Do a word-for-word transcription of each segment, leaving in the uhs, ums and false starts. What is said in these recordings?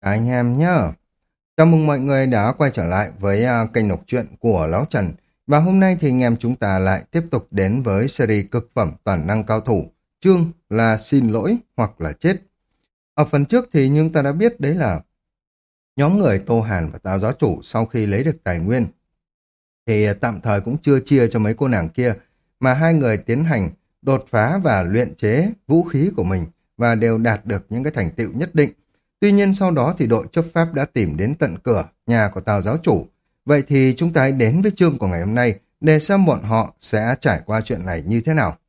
Anh em nhá. Chào mừng mọi người đã quay trở lại với à, kênh đọc truyện của Lão Trần. Và hôm nay thì anh em chúng ta lại tiếp tục đến với series cực phẩm toàn năng cao thủ. Chương là xin lỗi hoặc là chết. Ở phần trước thì chúng ta đã biết đấy là nhóm người Tô Hàn và Tào Giáo Chủ sau khi lấy được tài nguyên thì à, tạm thời cũng chưa chia cho mấy cô nàng kia, mà hai người tiến hành đột phá và luyện chế vũ khí của mình và đều đạt được những cái thành tựu nhất định. Tuy nhiên sau đó thì đội chấp pháp đã tìm đến tận cửa nhà của Tào Giáo Chủ. Vậy thì chúng ta hãy đến với chương của ngày hôm nay để xem bọn họ sẽ trải qua chuyện này như thế nào.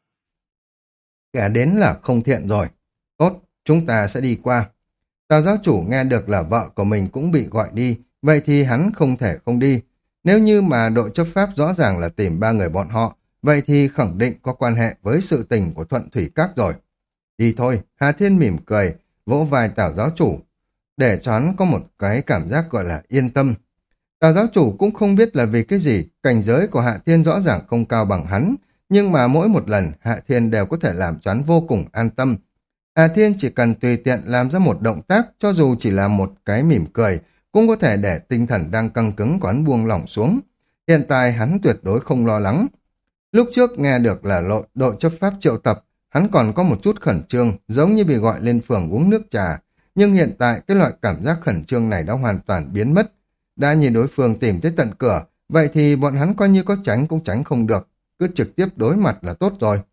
Kẻ đến là không thiện rồi. Tốt, chúng ta sẽ đi qua. Tào Giáo Chủ nghe được là vợ của mình cũng bị gọi đi, vậy thì hắn không thể không đi. Nếu như mà đội chấp pháp rõ ràng là tìm ba người bọn họ, vậy thì khẳng định có quan hệ với sự tình của Thuận Thủy Các rồi. Đi thôi, Hà Thiên mỉm cười, vỗ vai Tào Giáo Chủ, để cho hắn có một cái cảm giác gọi là yên tâm. Tào Giáo Chủ cũng không biết là vì cái gì, cảnh giới của Hạ Thiên rõ ràng không cao bằng hắn, nhưng mà mỗi một lần Hạ Thiên đều có thể làm cho hắn vô cùng an tâm. Hạ Thiên chỉ cần tùy tiện làm ra một động tác, cho dù chỉ là một cái mỉm cười, cũng có thể để tinh thần đang căng cứng của hắn buông lỏng xuống. Hiện tại hắn tuyệt đối không lo lắng. Lúc trước nghe được là lộ, đội chấp pháp triệu tập, hắn còn có một chút khẩn trương, giống như bị gọi lên phường uống nước trà. Nhưng hiện tại cái loại cảm giác khẩn trương này đã hoàn toàn biến mất. Đã nhìn đối phương tìm tới tận cửa, vậy thì bọn hắn coi như có tránh cũng tránh không được. Cứ trực tiếp đối mặt là tốt rồi.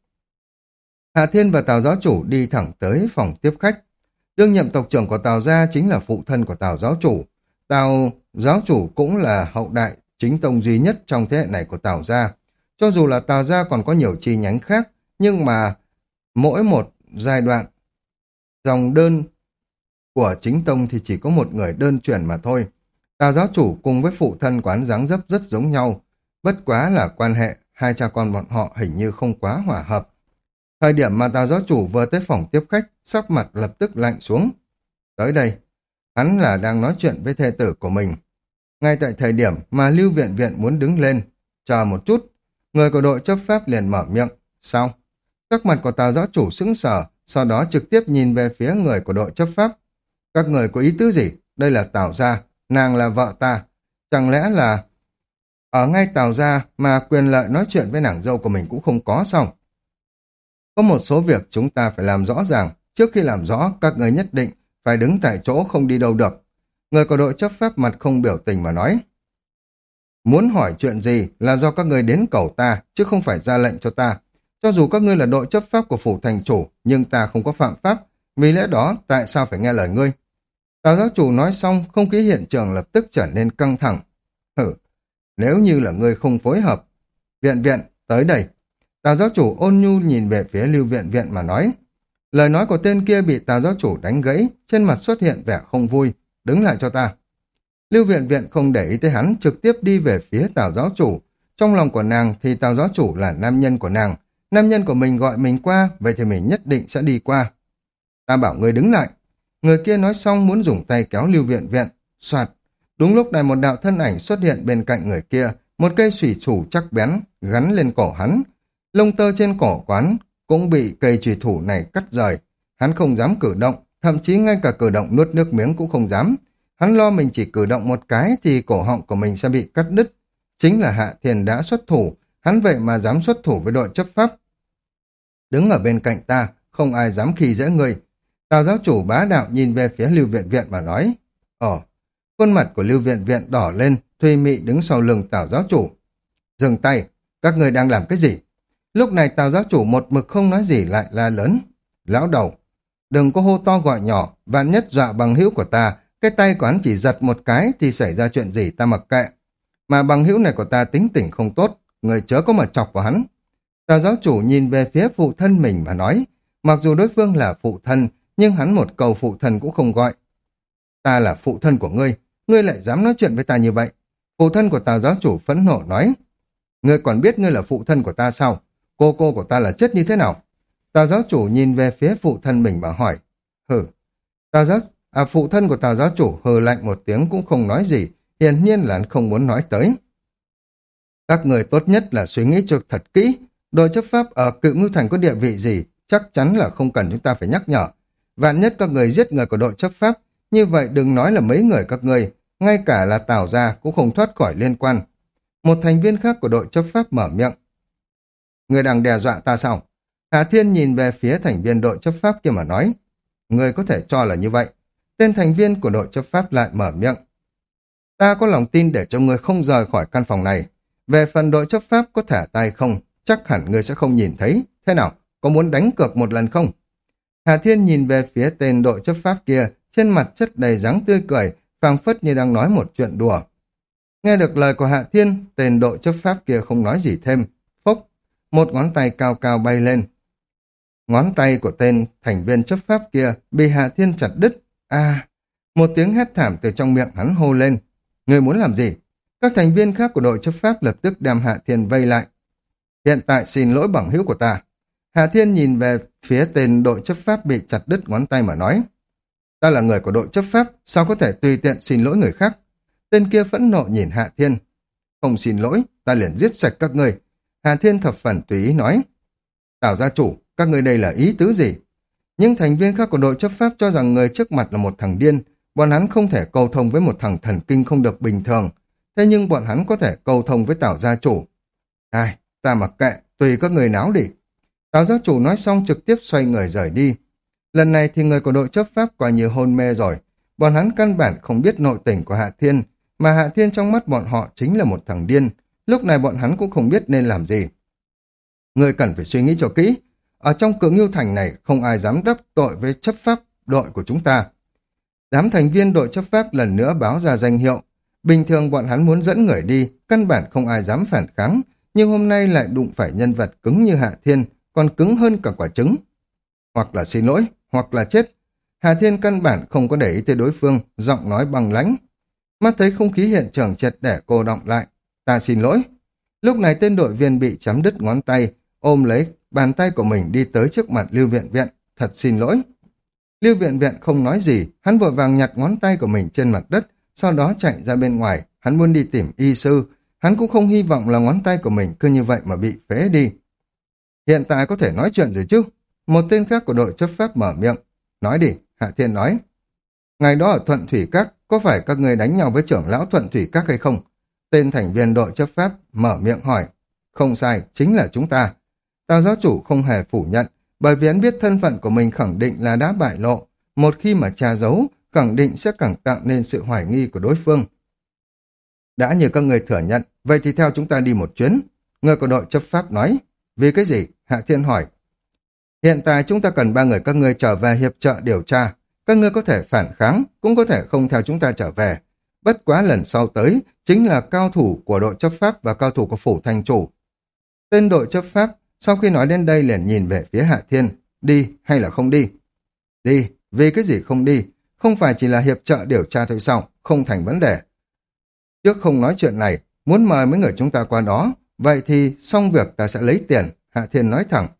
Hạ Thiên và Tào Giáo Chủ đi thẳng tới phòng tiếp khách. Đương nhiệm tộc trưởng của Tào gia chính là phụ thân của Tào Giáo Chủ. Tào Giáo Chủ cũng là hậu đại chính tông duy nhất trong thế hệ này của Tào gia. Cho dù là Tào gia còn có nhiều chi nhánh khác, nhưng mà mỗi một giai đoạn dòng đơn của chính tông thì chỉ có một người đơn truyền mà thôi. Tào Giáo Chủ cùng với phụ thân quán dáng dấp rất giống nhau, bất quá là quan hệ hai cha con bọn họ hình như không quá hòa hợp. Thời điểm mà Tào Giáo Chủ vừa tới phòng tiếp khách, sắc mặt lập tức lạnh xuống. Tới đây, hắn là đang nói chuyện với thê tử của mình. Ngay tại thời điểm mà Lưu Viện Viện muốn đứng lên, chờ một chút, người của đội chấp pháp liền mở miệng. Sao? Sắc mặt của Tào Giáo Chủ sững sờ, sau đó trực tiếp nhìn về phía người của đội chấp pháp. Các người có ý tứ gì? Đây là Tào gia, nàng là vợ ta. Chẳng lẽ là ở ngay Tào gia mà quyền lợi nói chuyện với nàng dâu của mình cũng không có sao? Có một số việc chúng ta phải làm rõ ràng. Trước khi làm rõ, các người nhất định phải đứng tại chỗ không đi đâu được. Người của đội chấp pháp mặt không biểu tình mà nói. Muốn hỏi chuyện gì là do các người đến cầu ta, chứ không phải ra lệnh cho ta. Cho dù các ngươi là đội chấp pháp của phủ thành chủ, nhưng ta không có phạm pháp. Vì lẽ đó, tại sao phải nghe lời ngươi? Tào Giáo Chủ nói xong, không khí hiện trường lập tức trở nên căng thẳng. Hử, nếu như là ngươi không phối hợp. Viện Viện, tới đây. Tào Giáo Chủ ôn nhu nhìn về phía Lưu Viện Viện mà nói. Lời nói của tên kia bị Tào Giáo Chủ đánh gãy, trên mặt xuất hiện vẻ không vui. Đứng lại cho ta. Lưu Viện Viện không để ý tới hắn, trực tiếp đi về phía Tào Giáo Chủ. Trong lòng của nàng thì Tào Giáo Chủ là nam nhân của nàng. Nam nhân của mình gọi mình qua, vậy thì mình nhất định sẽ đi qua. Ta bảo người đứng lại. Người kia nói xong muốn dùng tay kéo Lưu Viện Viện. Soạt. Đúng lúc này một đạo thân ảnh xuất hiện bên cạnh người kia, một cây chùy thủ chắc bén gắn lên cổ hắn. Lông tơ trên cổ quán cũng bị cây chùy thủ này cắt rời. Hắn không dám cử động, thậm chí ngay cả cử động nuốt nước miếng cũng không dám. Hắn lo mình chỉ cử động một cái thì cổ họng của mình sẽ bị cắt đứt. Chính là Hạ Thiên đã xuất thủ, hắn vậy mà dám xuất thủ với đội chấp pháp. Đứng ở bên cạnh ta, không ai dám khi dễ người. Tào Giáo Chủ bá đạo nhìn về phía Lưu Viện Viện mà nói. Ồ, khuôn mặt của Lưu Viện Viện đỏ lên, Thùy Mị đứng sau lưng Tào Giáo Chủ. Dừng tay, các người đang làm cái gì? Lúc này Tào Giáo Chủ một mực không nói gì lại la lớn. Lão đầu, đừng có hô to gọi nhỏ, vạn nhất dọa bằng hữu của ta, cái tay của hắn chỉ giật một cái thì xảy ra chuyện gì ta mặc kệ. Mà bằng hữu này của ta tính tình không tốt, người chớ có mà chọc vào hắn. Tào Giáo Chủ nhìn về phía phụ thân mình mà nói, mặc dù đối phương là phụ thân, nhưng hắn một câu phụ thân cũng không gọi. Ta là phụ thân của ngươi, ngươi lại dám nói chuyện với ta như vậy. Phụ thân của Tào Giáo Chủ phẫn nộ nói, ngươi còn biết ngươi là phụ thân của ta sao? Cô cô của ta là chết như thế nào? Tào Giáo Chủ nhìn về phía phụ thân mình mà hỏi. Hừ, Tào Giáo, à phụ thân của Tào Giáo Chủ hừ lạnh một tiếng cũng không nói gì, hiển nhiên là anh không muốn nói tới. Các người tốt nhất là suy nghĩ cho thật kỹ, đội chấp pháp ở Cự Ngưu Thành có địa vị gì, chắc chắn là không cần chúng ta phải nhắc nhở. Vạn nhất các người giết người của đội chấp pháp, như vậy đừng nói là mấy người các ngươi, ngay cả là Tào gia cũng không thoát khỏi liên quan. Một thành viên khác của đội chấp pháp mở miệng. Người đang đe dọa ta sao? Hà Thiên nhìn về phía thành viên đội chấp pháp kia mà nói. Người có thể cho là như vậy. Tên thành viên của đội chấp pháp lại mở miệng. Ta có lòng tin để cho người không rời khỏi căn phòng này. Về phần đội chấp pháp có thả tay không, chắc hẳn người sẽ không nhìn thấy. Thế nào, có muốn đánh cược một lần không? Hà Thiên nhìn về phía tên đội chấp pháp kia, trên mặt chất đầy dáng tươi cười, phảng phất như đang nói một chuyện đùa. Nghe được lời của Hạ Thiên, tên đội chấp pháp kia không nói gì thêm. Phốc, một ngón tay cao cao bay lên. Ngón tay của tên thành viên chấp pháp kia bị Hạ Thiên chặt đứt. À, một tiếng hét thảm từ trong miệng hắn hô lên. Người muốn làm gì? Các thành viên khác của đội chấp pháp lập tức đem Hạ Thiên vây lại. Hiện tại xin lỗi bằng hữu của ta. Hạ Thiên nhìn về phía tên đội chấp pháp bị chặt đứt ngón tay mà nói. Ta là người của đội chấp pháp, sao có thể tùy tiện xin lỗi người khác? Tên kia phẫn nộ nhìn Hạ Thiên. Không xin lỗi, ta liền giết sạch các ngươi. Hạ Thiên thập phần tùy ý nói. Tào gia chủ, các ngươi đây là ý tứ gì? Những thành viên khác của đội chấp pháp cho rằng người trước mặt là một thằng điên, bọn hắn không thể cầu thông với một thằng thần kinh không được bình thường. Thế nhưng bọn hắn có thể cầu thông với Tào gia chủ. Ai, ta mặc kệ, tùy các người náo đi. Tào gia chủ nói xong trực tiếp xoay người rời đi. Lần này thì người của đội chấp pháp coi như hôn mê rồi. Bọn hắn căn bản không biết nội tình của Hạ Thiên, mà Hạ Thiên trong mắt bọn họ chính là một thằng điên. Lúc này bọn hắn cũng không biết nên làm gì. Người cần phải suy nghĩ cho kỹ. Ở trong Cự Ngưu Thành này không ai dám đắc tội với chấp pháp đội của chúng ta. Đám thành viên đội chấp pháp lần nữa báo ra danh hiệu. Bình thường bọn hắn muốn dẫn người đi, căn bản không ai dám phản kháng, nhưng hôm nay lại đụng phải nhân vật cứng như Hạ Thiên, còn cứng hơn cả quả trứng. Hoặc là xin lỗi, hoặc là chết. Hạ Thiên căn bản không có để ý tới đối phương, giọng nói bằng lãnh. Mắt thấy không khí hiện trường triệt để cô động lại. Ta xin lỗi. Lúc này tên đội viên bị chém đứt ngón tay, ôm lấy bàn tay của mình đi tới trước mặt Lưu Viện Viện. Thật xin lỗi. Lưu Viện Viện không nói gì, hắn vội vàng nhặt ngón tay của mình trên mặt đất, sau đó chạy ra bên ngoài. Hắn muốn đi tìm y sư. Hắn cũng không hy vọng là ngón tay của mình cứ như vậy mà bị phế đi. Hiện tại có thể nói chuyện rồi chứ? Một tên khác của đội chấp pháp mở miệng. Nói đi, Hạ Thiên nói. Ngày đó ở Thuận Thủy Các, có phải các người đánh nhau với trưởng lão Thuận Thủy Các hay không? Tên thành viên đội chấp pháp mở miệng hỏi. Không sai, chính là chúng ta. Tào giáo chủ không hề phủ nhận, bởi vì hắn biết thân phận của mình khẳng định là đã bại lộ. Một khi mà tra giấu, khẳng định sẽ càng tạo nên sự hoài nghi của đối phương. Đã như các người thừa nhận, vậy thì theo chúng ta đi một chuyến. Người của đội chấp pháp nói. Vì cái gì? Hạ Thiên hỏi. Hiện tại chúng ta cần ba người các ngươi trở về hiệp trợ điều tra. Các ngươi có thể phản kháng, cũng có thể không theo chúng ta trở về. Bất quá lần sau tới, chính là cao thủ của đội chấp pháp và cao thủ của phủ thành chủ. Tên đội chấp pháp, sau khi nói đến đây liền nhìn về phía Hạ Thiên. Đi hay là không đi? Đi, vì cái gì không đi? Không phải chỉ là hiệp trợ điều tra thôi sao? Không thành vấn đề. Trước không nói chuyện này, muốn mời mấy người chúng ta qua đó, vậy thì xong việc ta sẽ lấy tiền. Hạ Thiên nói thẳng.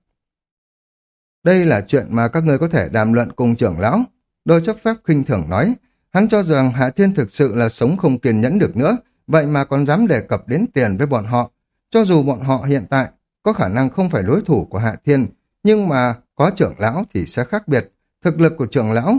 Đây là chuyện mà các ngươi có thể đàm luận cùng trưởng lão. Đội chấp pháp khinh thường nói. Hắn cho rằng Hạ Thiên thực sự là sống không kiên nhẫn được nữa, vậy mà còn dám đề cập đến tiền với bọn họ. Cho dù bọn họ hiện tại có khả năng không phải đối thủ của Hạ Thiên, nhưng mà có trưởng lão thì sẽ khác biệt. Thực lực của trưởng lão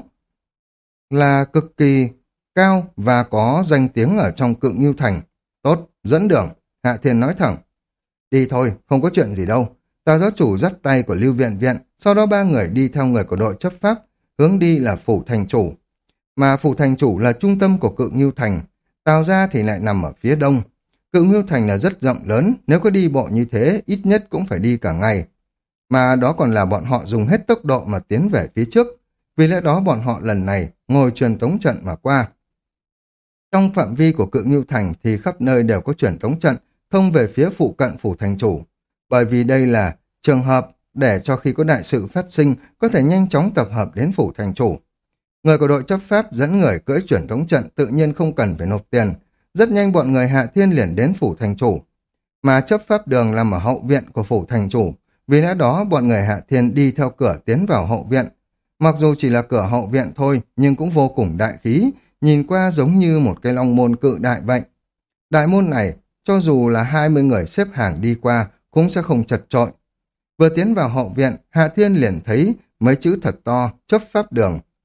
là cực kỳ cao và có danh tiếng ở trong Cự Ngưu Thành. Tốt, dẫn đường. Hạ Thiên nói thẳng. Đi thôi, không có chuyện gì đâu. Tào giáo chủ dắt tay của Lưu Viện Viện, sau đó ba người đi theo người của đội chấp pháp, hướng đi là phủ thành chủ. Mà phủ thành chủ là trung tâm của Cự Ngưu Thành, Tào gia thì lại nằm ở phía đông. Cự Ngưu Thành là rất rộng lớn, nếu có đi bộ như thế, ít nhất cũng phải đi cả ngày. Mà đó còn là bọn họ dùng hết tốc độ mà tiến về phía trước, vì lẽ đó bọn họ lần này ngồi truyền tống trận mà qua. Trong phạm vi của Cự Ngưu Thành thì khắp nơi đều có truyền tống trận, thông về phía phụ cận phủ thành chủ. Bởi vì đây là trường hợp để cho khi có đại sự phát sinh có thể nhanh chóng tập hợp đến phủ thành chủ. Người của đội chấp pháp dẫn người cưỡi truyền tống trận tự nhiên không cần phải nộp tiền. Rất nhanh bọn người Hạ Thiên liền đến phủ thành chủ. Mà chấp pháp đường nằm ở hậu viện của phủ thành chủ. Vì lẽ đó bọn người Hạ Thiên đi theo cửa tiến vào hậu viện. Mặc dù chỉ là cửa hậu viện thôi nhưng cũng vô cùng đại khí, nhìn qua giống như một cái long môn cự đại vậy. Đại môn này, cho dù là hai mươi người xếp hàng đi qua cũng sẽ không chật chội. Vừa tiến vào hậu viện, Hạ Thiên liền thấy mấy chữ thật to, chấp pháp đường.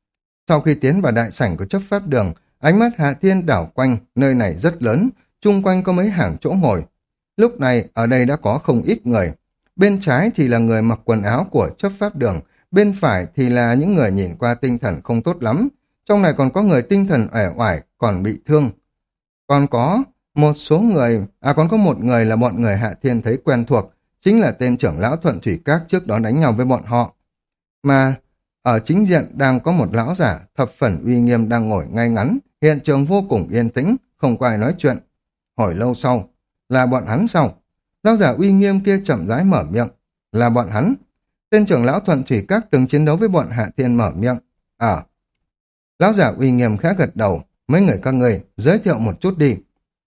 Sau khi tiến vào đại sảnh của chấp pháp đường, ánh mắt Hạ Thiên đảo quanh, nơi này rất lớn, chung quanh có mấy hàng chỗ ngồi. Lúc này, ở đây đã có không ít người. Bên trái thì là người mặc quần áo của chấp pháp đường, bên phải thì là những người nhìn qua tinh thần không tốt lắm. Trong này còn có người tinh thần uể oải, còn bị thương. Còn có một số người, à còn có một người là bọn người Hạ Thiên thấy quen thuộc, chính là tên trưởng lão Thuận Thủy Các trước đó đánh nhau với bọn họ. Mà ở chính diện đang có một lão giả thập phần uy nghiêm đang ngồi ngay ngắn, hiện trường vô cùng yên tĩnh, không có ai nói chuyện. Hồi lâu sau, là bọn hắn sau. Lão giả uy nghiêm kia chậm rãi mở miệng, là bọn hắn. Tên trưởng lão Thuận Thủy Các từng chiến đấu với bọn Hạ Thiên mở miệng. À, lão giả uy nghiêm khá gật đầu, mấy người các người giới thiệu một chút đi.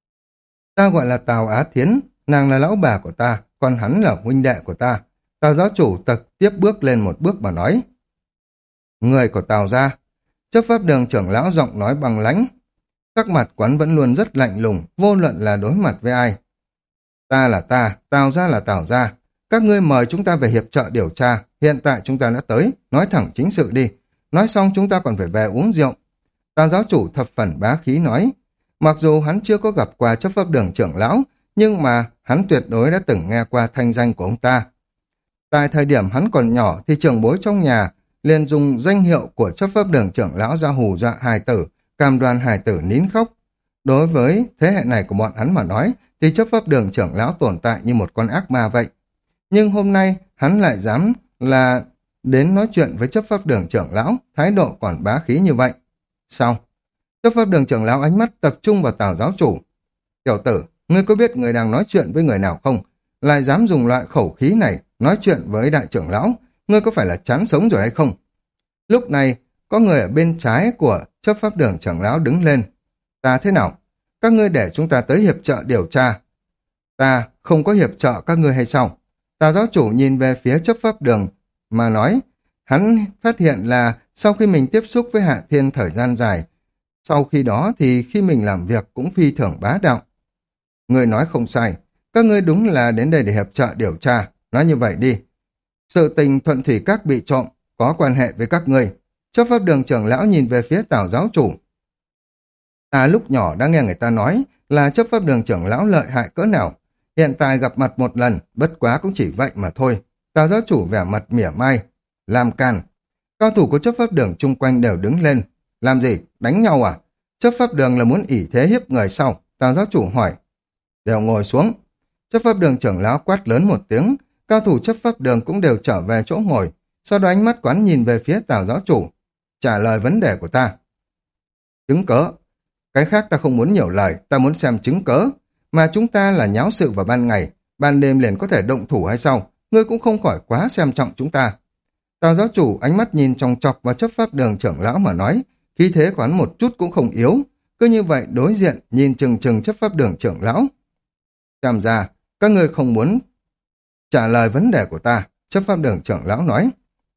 Ta gọi là Tào Á Thiến, nàng là lão bà của ta, còn hắn là huynh đệ của ta. Tào giáo chủ tật tiếp bước lên một bước mà nói. Người của Tào gia. Chấp pháp đường trưởng lão giọng nói bằng lãnh. Các mặt quán vẫn luôn rất lạnh lùng, vô luận là đối mặt với ai. Ta là ta, Tào gia là Tào gia. Các ngươi mời chúng ta về hiệp trợ điều tra, hiện tại chúng ta đã tới, nói thẳng chính sự đi. Nói xong chúng ta còn phải về uống rượu. Tào giáo chủ thập phần bá khí nói. Mặc dù hắn chưa có gặp qua chấp pháp đường trưởng lão, nhưng mà hắn tuyệt đối đã từng nghe qua thanh danh của ông ta. Tại thời điểm hắn còn nhỏ thì trưởng bối trong nhà liền dùng danh hiệu của chấp pháp đường trưởng lão ra hù dọa hài tử, cam đoan hài tử nín khóc. Đối với thế hệ này của bọn hắn mà nói thì chấp pháp đường trưởng lão tồn tại như một con ác ma vậy. Nhưng hôm nay hắn lại dám là đến nói chuyện với chấp pháp đường trưởng lão, thái độ còn bá khí như vậy. Sao? Chấp pháp đường trưởng lão ánh mắt tập trung vào Tào giáo chủ. Tiểu tử, ngươi có biết người đang nói chuyện với người nào không? Lại dám dùng loại khẩu khí này nói chuyện với đại trưởng lão, ngươi có phải là chán sống rồi hay không? Lúc này, có người ở bên trái của chấp pháp đường trưởng lão đứng lên. Ta thế nào? Các ngươi để chúng ta tới hiệp trợ điều tra. Ta không có hiệp trợ các ngươi hay sao? Tào giáo chủ nhìn về phía chấp pháp đường mà nói, hắn phát hiện là sau khi mình tiếp xúc với Hạ Thiên thời gian dài, sau khi đó thì khi mình làm việc cũng phi thường bá đạo. Ngươi nói không sai, các ngươi đúng là đến đây để hiệp trợ điều tra, nói như vậy đi. Sự tình Thuận Thủy Các bị trộm, có quan hệ với các ngươi. Chấp pháp đường trưởng lão nhìn về phía Tào giáo chủ. Ta lúc nhỏ đã nghe người ta nói là chấp pháp đường trưởng lão lợi hại cỡ nào. Hiện tại gặp mặt một lần, bất quá cũng chỉ vậy mà thôi. Tào giáo chủ vẻ mặt mỉa mai. Làm càn. Cao thủ của chấp pháp đường chung quanh đều đứng lên. Làm gì? Đánh nhau à? Chấp pháp đường là muốn ỷ thế hiếp người sau. Tào giáo chủ hỏi. Đều ngồi xuống. Chấp pháp đường trưởng lão quát lớn một tiếng. Cao thủ chấp pháp đường cũng đều trở về chỗ ngồi. Sau đó ánh mắt quán nhìn về phía Tào giáo chủ. Trả lời vấn đề của ta. Chứng cớ. Cái khác ta không muốn nhiều lời, ta muốn xem chứng cớ. Mà chúng ta là nháo sự vào ban ngày, ban đêm liền có thể động thủ hay sao? Ngươi cũng không khỏi quá xem trọng chúng ta. Tào giáo chủ ánh mắt nhìn chòng chọc vào chấp pháp đường trưởng lão mà nói, khí thế của hắn một chút cũng không yếu. Cứ như vậy đối diện nhìn chừng chừng chấp pháp đường trưởng lão. Xem ra, các ngươi không muốn trả lời vấn đề của ta, chấp pháp đường trưởng lão nói.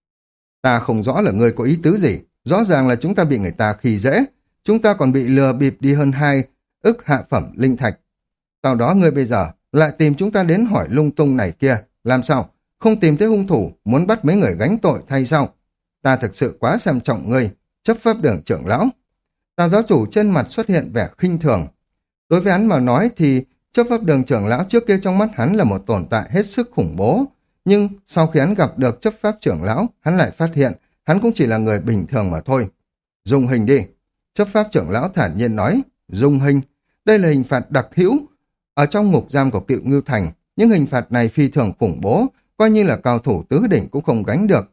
Ta không rõ là ngươi có ý tứ gì, rõ ràng là chúng ta bị người ta khi dễ, chúng ta còn bị lừa bịp đi hơn hai ức hạ phẩm linh thạch. Sau đó ngươi bây giờ lại tìm chúng ta đến hỏi lung tung này kia, làm sao? Không tìm thấy hung thủ, muốn bắt mấy người gánh tội thay sao? Ta thực sự quá xem trọng ngươi, chấp pháp đường trưởng lão. Tào giáo chủ trên mặt xuất hiện vẻ khinh thường. Đối với hắn mà nói thì chấp pháp đường trưởng lão trước kia trong mắt hắn là một tồn tại hết sức khủng bố. Nhưng sau khi hắn gặp được chấp pháp trưởng lão, hắn lại phát hiện hắn cũng chỉ là người bình thường mà thôi. Dùng hình đi. Chấp pháp trưởng lão thản nhiên nói, dùng hình. Đây là hình phạt đặc hữu. Ở trong ngục giam của Cựu Ngưu Thành, những hình phạt này phi thường khủng bố, coi như là cao thủ tứ đỉnh cũng không gánh được.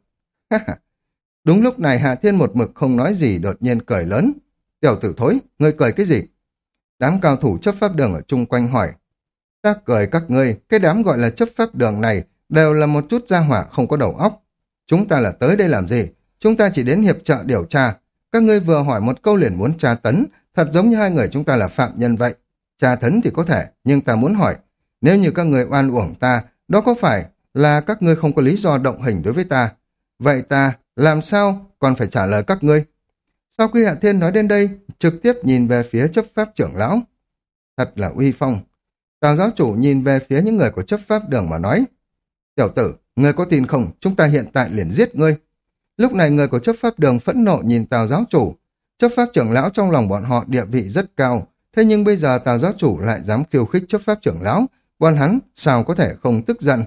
Đúng lúc này Hạ Thiên một mực không nói gì đột nhiên cười lớn. Tiểu tử thối, ngươi cười cái gì? Đám cao thủ chấp pháp đường ở chung quanh hỏi. Ta cười các ngươi, cái đám gọi là chấp pháp đường này đều là một chút gia hỏa không có đầu óc. Chúng ta là tới đây làm gì? Chúng ta chỉ đến hiệp trợ điều tra. Các ngươi vừa hỏi một câu liền muốn tra tấn, thật giống như hai người chúng ta là phạm nhân vậy. Tra tấn thì có thể, nhưng ta muốn hỏi, nếu như các ngươi oan uổng ta, đó có phải là các ngươi không có lý do động hình đối với ta? Vậy ta làm sao còn phải trả lời các ngươi? Sau khi Hạ Thiên nói đến đây, trực tiếp nhìn về phía chấp pháp trưởng lão. Thật là uy phong. Tào giáo chủ nhìn về phía những người của chấp pháp đường mà nói. Tiểu tử, ngươi có tin không? Chúng ta hiện tại liền giết ngươi. Lúc này người của chấp pháp đường phẫn nộ nhìn Tào giáo chủ. Chấp pháp trưởng lão trong lòng bọn họ địa vị rất cao, thế nhưng bây giờ Tào giáo chủ lại dám khiêu khích chấp pháp trưởng lão, bọn hắn sao có thể không tức giận.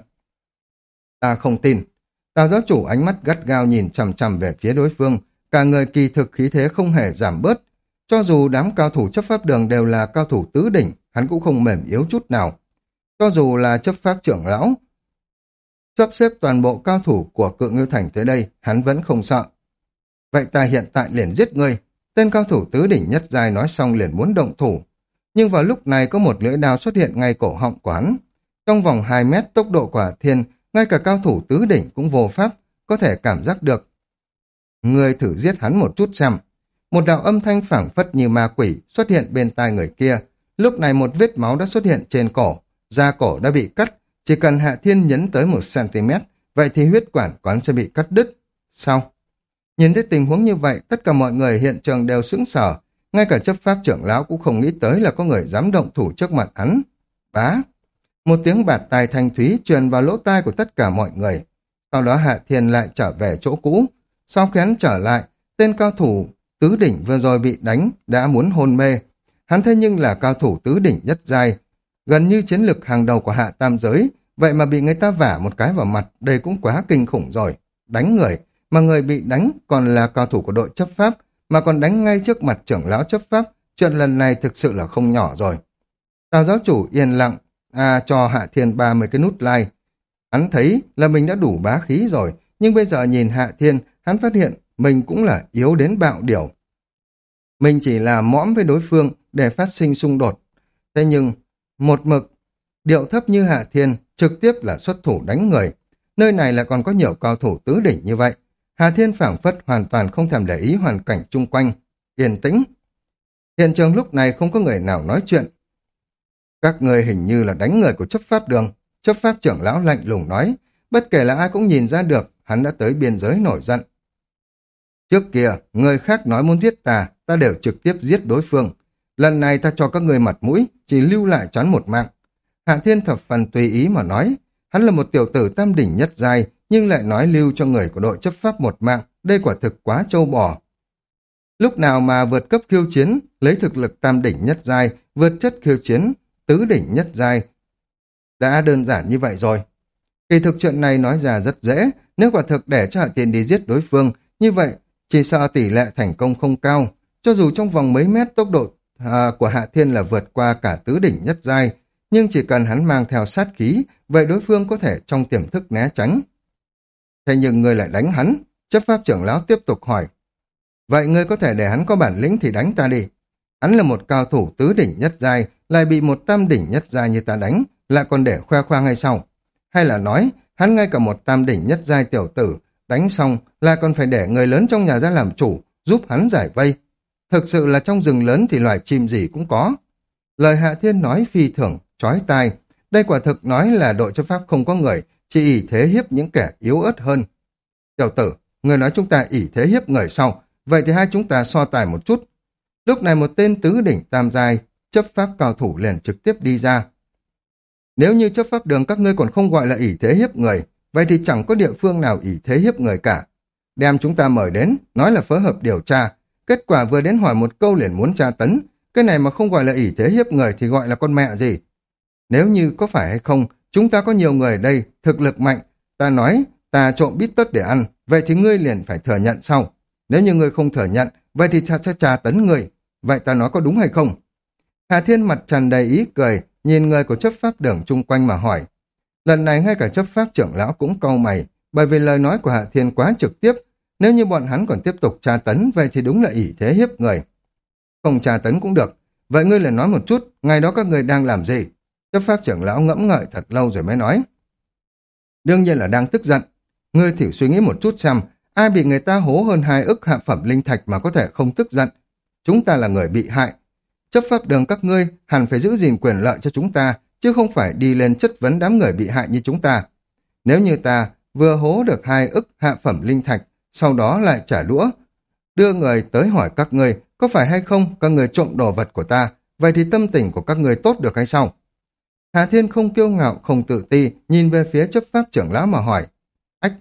Ta không tin. Tào giáo chủ ánh mắt gắt gao nhìn chằm chằm về phía đối phương, cả người kỳ thực khí thế không hề giảm bớt. Cho dù đám cao thủ chấp pháp đường đều là cao thủ tứ đỉnh, hắn cũng không mềm yếu chút nào. Cho dù là chấp pháp trưởng lão, sắp xếp toàn bộ cao thủ của Cự Ngưu Thành tới đây, hắn vẫn không sợ. Vậy ta hiện tại liền giết ngươi. Tên cao thủ tứ đỉnh nhất giai nói xong liền muốn động thủ. Nhưng vào lúc này có một lưỡi đao xuất hiện ngay cổ họng của hắn. Trong vòng hai mét tốc độ của Hạ Thiên, ngay cả cao thủ tứ đỉnh cũng vô pháp, có thể cảm giác được. Ngươi thử giết hắn một chút xem. Một đạo âm thanh phảng phất như ma quỷ xuất hiện bên tai người kia. Lúc này một vết máu đã xuất hiện trên cổ, da cổ đã bị cắt. Chỉ cần Hạ Thiên nhấn tới một cm, vậy thì huyết quản quán sẽ bị cắt đứt. Sao? Nhìn thấy tình huống như vậy, tất cả mọi người hiện trường đều sững sờ. Ngay cả chấp pháp trưởng lão cũng không nghĩ tới là có người dám động thủ trước mặt hắn. Bá! Một tiếng bạt tai thanh thúy truyền vào lỗ tai của tất cả mọi người. Sau đó Hạ Thiên lại trở về chỗ cũ. Sau khi hắn trở lại, tên cao thủ tứ đỉnh vừa rồi bị đánh đã muốn hôn mê. Hắn thế nhưng là cao thủ tứ đỉnh nhất giai, gần như chiến lực hàng đầu của Hạ Tam giới, vậy mà bị người ta vả một cái vào mặt, đây cũng quá kinh khủng rồi. Đánh người, mà người bị đánh còn là cao thủ của đội chấp pháp, mà còn đánh ngay trước mặt trưởng lão chấp pháp, chuyện lần này thực sự là không nhỏ rồi. Tào giáo chủ yên lặng, à, cho Hạ Thiên ba mươi cái nút like. Hắn thấy là mình đã đủ bá khí rồi, nhưng bây giờ nhìn Hạ Thiên, hắn phát hiện mình cũng là yếu đến bạo điểu. Mình chỉ là mõm với đối phương để phát sinh xung đột. Thế nhưng, một mực, điệu thấp như Hạ Thiên trực tiếp là xuất thủ đánh người. Nơi này lại còn có nhiều cao thủ tứ đỉnh như vậy. Hạ Thiên phảng phất hoàn toàn không thèm để ý hoàn cảnh chung quanh. Yên tĩnh. Hiện trường lúc này không có người nào nói chuyện. Các người hình như là đánh người của chấp pháp đường. Chấp pháp trưởng lão lạnh lùng nói. Bất kể là ai cũng nhìn ra được, hắn đã tới biên giới nổi giận. Trước kia, người khác nói muốn giết ta, ta đều trực tiếp giết đối phương. Lần này ta cho các người mặt mũi, chỉ lưu lại choán một mạng. Hạ Thiên thập phần tùy ý mà nói. Hắn là một tiểu tử tam đỉnh nhất giai, nhưng lại nói lưu cho người của đội chấp pháp một mạng, đây quả thực quá trâu bò. Lúc nào mà vượt cấp khiêu chiến, lấy thực lực tam đỉnh nhất giai, vượt chất khiêu chiến, tứ đỉnh nhất giai, đã đơn giản như vậy rồi. Kỳ thực chuyện này nói ra rất dễ, nếu quả thực để cho Hạ Thiên đi giết đối phương, như vậy chỉ sợ tỷ lệ thành công không cao. Cho dù trong vòng mấy mét tốc độ à, của Hạ Thiên là vượt qua cả tứ đỉnh nhất giai, nhưng chỉ cần hắn mang theo sát khí, vậy đối phương có thể trong tiềm thức né tránh. Thế nhưng ngươi lại đánh hắn, chấp pháp trưởng lão tiếp tục hỏi. Vậy ngươi có thể để hắn có bản lĩnh thì đánh ta đi. Hắn là một cao thủ tứ đỉnh nhất giai, lại bị một tam đỉnh nhất giai như ta đánh, lại còn để khoe khoang hay sao? Hay là nói, hắn ngay cả một tam đỉnh nhất giai tiểu tử, đánh xong lại còn phải để người lớn trong nhà ra làm chủ, giúp hắn giải vây. Thực sự là trong rừng lớn thì loài chim gì cũng có. Lời Hạ Thiên nói phi thường, chói tai. Đây quả thực nói là đội chấp pháp không có người, chỉ ỷ thế hiếp những kẻ yếu ớt hơn. Tiểu tử, người nói chúng ta ỷ thế hiếp người sau, vậy thì hai chúng ta so tài một chút. Lúc này một tên tứ đỉnh tam giai, chấp pháp cao thủ liền trực tiếp đi ra. Nếu như chấp pháp đường các ngươi còn không gọi là ỷ thế hiếp người, vậy thì chẳng có địa phương nào ỷ thế hiếp người cả. Đem chúng ta mời đến, nói là phối hợp điều tra. Kết quả vừa đến hỏi một câu liền muốn tra tấn. Cái này mà không gọi là ỷ thế hiếp người thì gọi là con mẹ gì. Nếu như có phải hay không, chúng ta có nhiều người ở đây, thực lực mạnh. Ta nói, ta trộm bít tất để ăn, vậy thì ngươi liền phải thừa nhận sau. Nếu như ngươi không thừa nhận, vậy thì ta sẽ tra tấn ngươi. Vậy ta nói có đúng hay không? Hà Thiên mặt tràn đầy ý cười, nhìn người của chấp pháp đường chung quanh mà hỏi. Lần này ngay cả chấp pháp trưởng lão cũng cau mày, bởi vì lời nói của Hạ Thiên quá trực tiếp. Nếu như bọn hắn còn tiếp tục tra tấn, vậy thì đúng là ỷ thế hiếp người. Không tra tấn cũng được. Vậy ngươi lại nói một chút, ngày đó các ngươi đang làm gì? Chấp pháp trưởng lão ngẫm ngợi thật lâu rồi mới nói. Đương nhiên là đang tức giận. Ngươi thử suy nghĩ một chút xem, ai bị người ta hố hơn hai ức hạ phẩm linh thạch mà có thể không tức giận? Chúng ta là người bị hại. Chấp pháp đường các ngươi hẳn phải giữ gìn quyền lợi cho chúng ta, chứ không phải đi lên chất vấn đám người bị hại như chúng ta. Nếu như ta vừa hố được hai ức hạ phẩm linh thạch, sau đó lại trả đũa, đưa người tới hỏi các ngươi có phải hay không các người trộm đồ vật của ta, vậy thì tâm tình của các người tốt được hay sao? Hà Thiên không kiêu ngạo, không tự ti, nhìn về phía chấp pháp trưởng lão mà hỏi. Ách,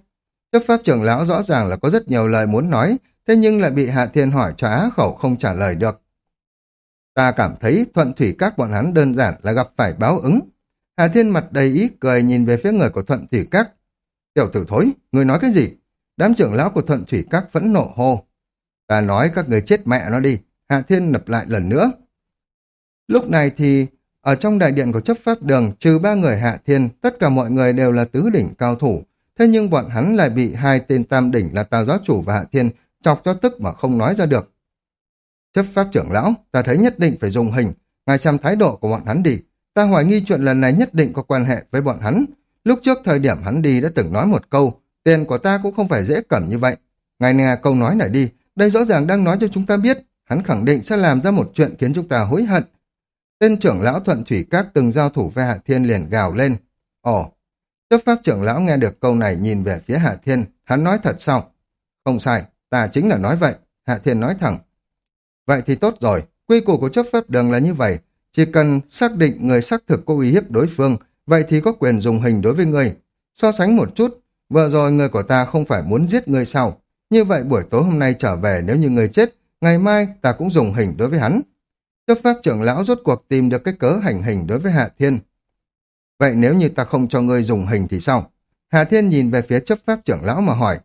Chấp pháp trưởng lão rõ ràng là có rất nhiều lời muốn nói, thế nhưng lại bị Hạ Thiên hỏi cho á khẩu không trả lời được. Ta cảm thấy Thuận Thủy Các bọn hắn đơn giản là gặp phải báo ứng. Hạ Thiên mặt đầy ý cười nhìn về phía người của Thuận Thủy Các. Tiểu tử thối, người nói cái gì? Đám trưởng lão của Thuận Thủy Các vẫn nộ hô. Ta nói các người chết mẹ nó đi. Hạ Thiên lặp lại lần nữa. Lúc này thì ở trong đại điện của chấp pháp đường, trừ ba người Hạ Thiên, tất cả mọi người đều là tứ đỉnh cao thủ. Thế nhưng bọn hắn lại bị hai tên tam đỉnh là Tào Giáo Chủ và Hạ Thiên chọc cho tức mà không nói ra được. Chấp pháp trưởng lão, ta thấy nhất định phải dùng hình. Ngài xem thái độ của bọn hắn đi. Ta hoài nghi chuyện lần này nhất định có quan hệ với bọn hắn. Lúc trước thời điểm hắn đi đã từng nói một câu, tiền của ta cũng không phải dễ cầm như vậy. Ngài nghe câu nói này đi, đây rõ ràng đang nói cho chúng ta biết, hắn khẳng định sẽ làm ra một chuyện khiến chúng ta hối hận. Tên trưởng lão Thuận Thủy Các từng giao thủ với Hạ Thiên liền gào lên. Ồ, chấp pháp trưởng lão nghe được câu này nhìn về phía Hạ Thiên, hắn nói thật sao? Không sai, ta chính là nói vậy, Hạ Thiên nói thẳng. Vậy thì tốt rồi, quy củ của chấp pháp đường là như vậy, chỉ cần xác định người xác thực có uy hiếp đối phương, vậy thì có quyền dùng hình đối với người. So sánh một chút, vừa rồi người của ta không phải muốn giết người sao? Như vậy buổi tối hôm nay trở về nếu như người chết, ngày mai ta cũng dùng hình đối với hắn. Chấp pháp trưởng lão rốt cuộc tìm được cái cớ hành hình đối với Hạ Thiên. Vậy nếu như ta không cho ngươi dùng hình thì sao? Hạ Thiên nhìn về phía chấp pháp trưởng lão mà hỏi.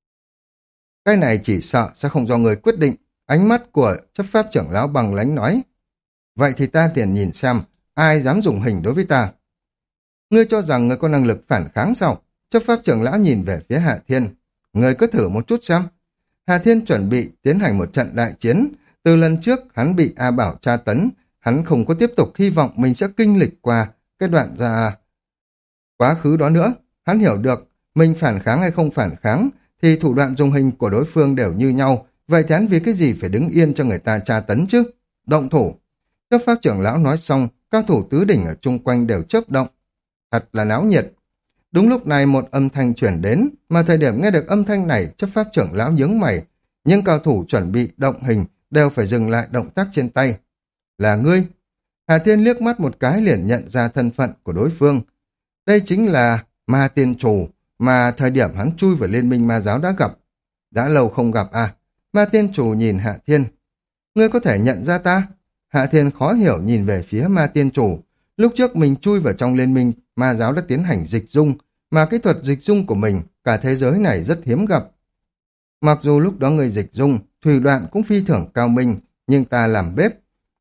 Cái này chỉ sợ sẽ không do người quyết định. Ánh mắt của chấp pháp trưởng lão bằng lánh nói. Vậy thì ta liền nhìn xem, ai dám dùng hình đối với ta? Ngươi cho rằng ngươi có năng lực phản kháng sao? Chấp pháp trưởng lão nhìn về phía Hạ Thiên. Ngươi cứ thử một chút xem. Hạ Thiên chuẩn bị tiến hành một trận đại chiến. Từ lần trước hắn bị A Bảo tra tấn, hắn không có tiếp tục hy vọng mình sẽ kinh lịch qua cái đoạn ra quá khứ đó nữa. Hắn hiểu được, mình phản kháng hay không phản kháng, thì thủ đoạn dùng hình của đối phương đều như nhau, vậy thì hắn vì cái gì phải đứng yên cho người ta tra tấn chứ? Động thủ. Chấp pháp trưởng lão nói xong, các thủ tứ đỉnh ở chung quanh đều chớp động. Thật là náo nhiệt. Đúng lúc này một âm thanh chuyển đến, mà thời điểm nghe được âm thanh này, chấp pháp trưởng lão nhướng mày. Nhưng cao thủ chuẩn bị động hình đều phải dừng lại động tác trên tay. Là ngươi. Hà Thiên liếc mắt một cái liền nhận ra thân phận của đối phương. Đây chính là ma tiên chủ mà thời điểm hắn chui vào liên minh ma giáo đã gặp. Đã lâu không gặp à? Ma tiên chủ nhìn Hạ Thiên. Ngươi có thể nhận ra ta? Hạ Thiên khó hiểu nhìn về phía ma tiên chủ. Lúc trước mình chui vào trong liên minh ma giáo đã tiến hành dịch dung, mà kỹ thuật dịch dung của mình cả thế giới này rất hiếm gặp. Mặc dù lúc đó người dịch dung, thủy đoạn cũng phi thường cao minh, nhưng ta làm bếp.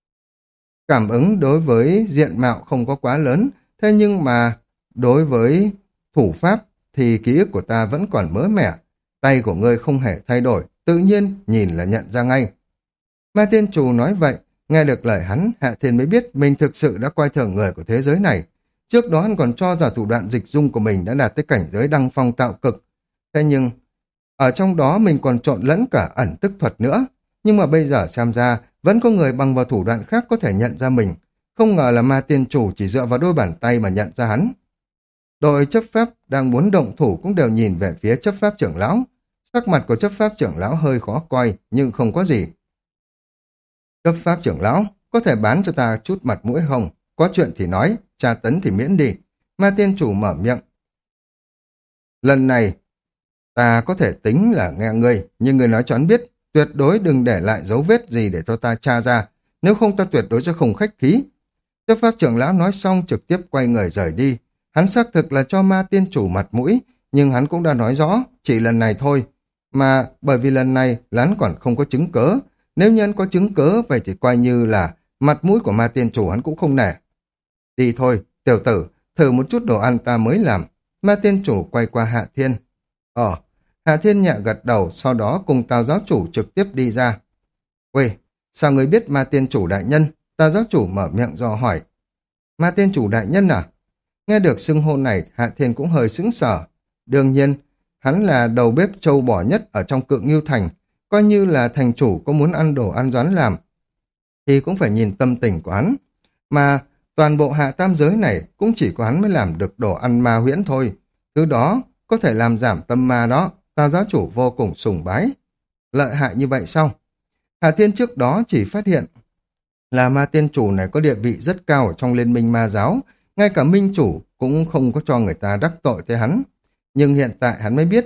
Cảm ứng đối với diện mạo không có quá lớn, thế nhưng mà đối với thủ pháp thì ký ức của ta vẫn còn mới mẻ. Tay của ngươi không hề thay đổi, tự nhiên nhìn là nhận ra ngay. Ma tiên chủ nói vậy, nghe được lời hắn, Hạ Thiên mới biết mình thực sự đã coi thường người của thế giới này. Trước đó hắn còn cho rằng thủ đoạn dịch dung của mình đã đạt tới cảnh giới đăng phong tạo cực. Thế nhưng, ở trong đó mình còn trộn lẫn cả ẩn tức thuật nữa. Nhưng mà bây giờ xem ra, vẫn có người bằng vào thủ đoạn khác có thể nhận ra mình. Không ngờ là ma tiên chủ chỉ dựa vào đôi bàn tay mà nhận ra hắn. Đội chấp pháp đang muốn động thủ cũng đều nhìn về phía chấp pháp trưởng lão. Sắc mặt của chấp pháp trưởng lão hơi khó coi, nhưng không có gì. Chấp pháp trưởng lão, có thể bán cho ta chút mặt mũi không? Có chuyện thì nói, tra tấn thì miễn đi. Ma tiên chủ mở miệng. Lần này, ta có thể tính là nghe ngươi, nhưng ngươi nói cho hắn biết, tuyệt đối đừng để lại dấu vết gì để cho ta tra ra, nếu không ta tuyệt đối sẽ không khách khí. Chấp pháp trưởng lão nói xong trực tiếp quay người rời đi. Hắn xác thực là cho ma tiên chủ mặt mũi, nhưng hắn cũng đã nói rõ, chỉ lần này thôi. Mà bởi vì lần này là hắn còn không có chứng cớ, nếu như hắn có chứng cớ, vậy thì coi như là mặt mũi của ma tiên chủ hắn cũng không nể. Đi thôi, tiểu tử, thử một chút đồ ăn ta mới làm. Ma tiên chủ quay qua Hạ Thiên. Ờ, Hạ Thiên nhẹ gật đầu, sau đó cùng Tào giáo chủ trực tiếp đi ra. Ui, sao người biết ma tiên chủ đại nhân? Tào giáo chủ mở miệng do hỏi. Ma tiên chủ đại nhân à? Nghe được xưng hô này, Hạ Thiên cũng hơi sững sờ. Đương nhiên, hắn là đầu bếp trâu bò nhất ở trong Cự Ngưu Thành, coi như là thành chủ có muốn ăn đồ ăn doán làm, thì cũng phải nhìn tâm tình của hắn. Mà toàn bộ hạ tam giới này cũng chỉ có hắn mới làm được đồ ăn ma huyễn thôi. Thứ đó có thể làm giảm tâm ma đó, Tào giáo chủ vô cùng sùng bái. Lợi hại như vậy sao? Hạ Thiên trước đó chỉ phát hiện là ma tiên chủ này có địa vị rất cao ở trong liên minh ma giáo, ngay cả minh chủ cũng không có cho người ta đắc tội tới hắn. Nhưng hiện tại hắn mới biết được,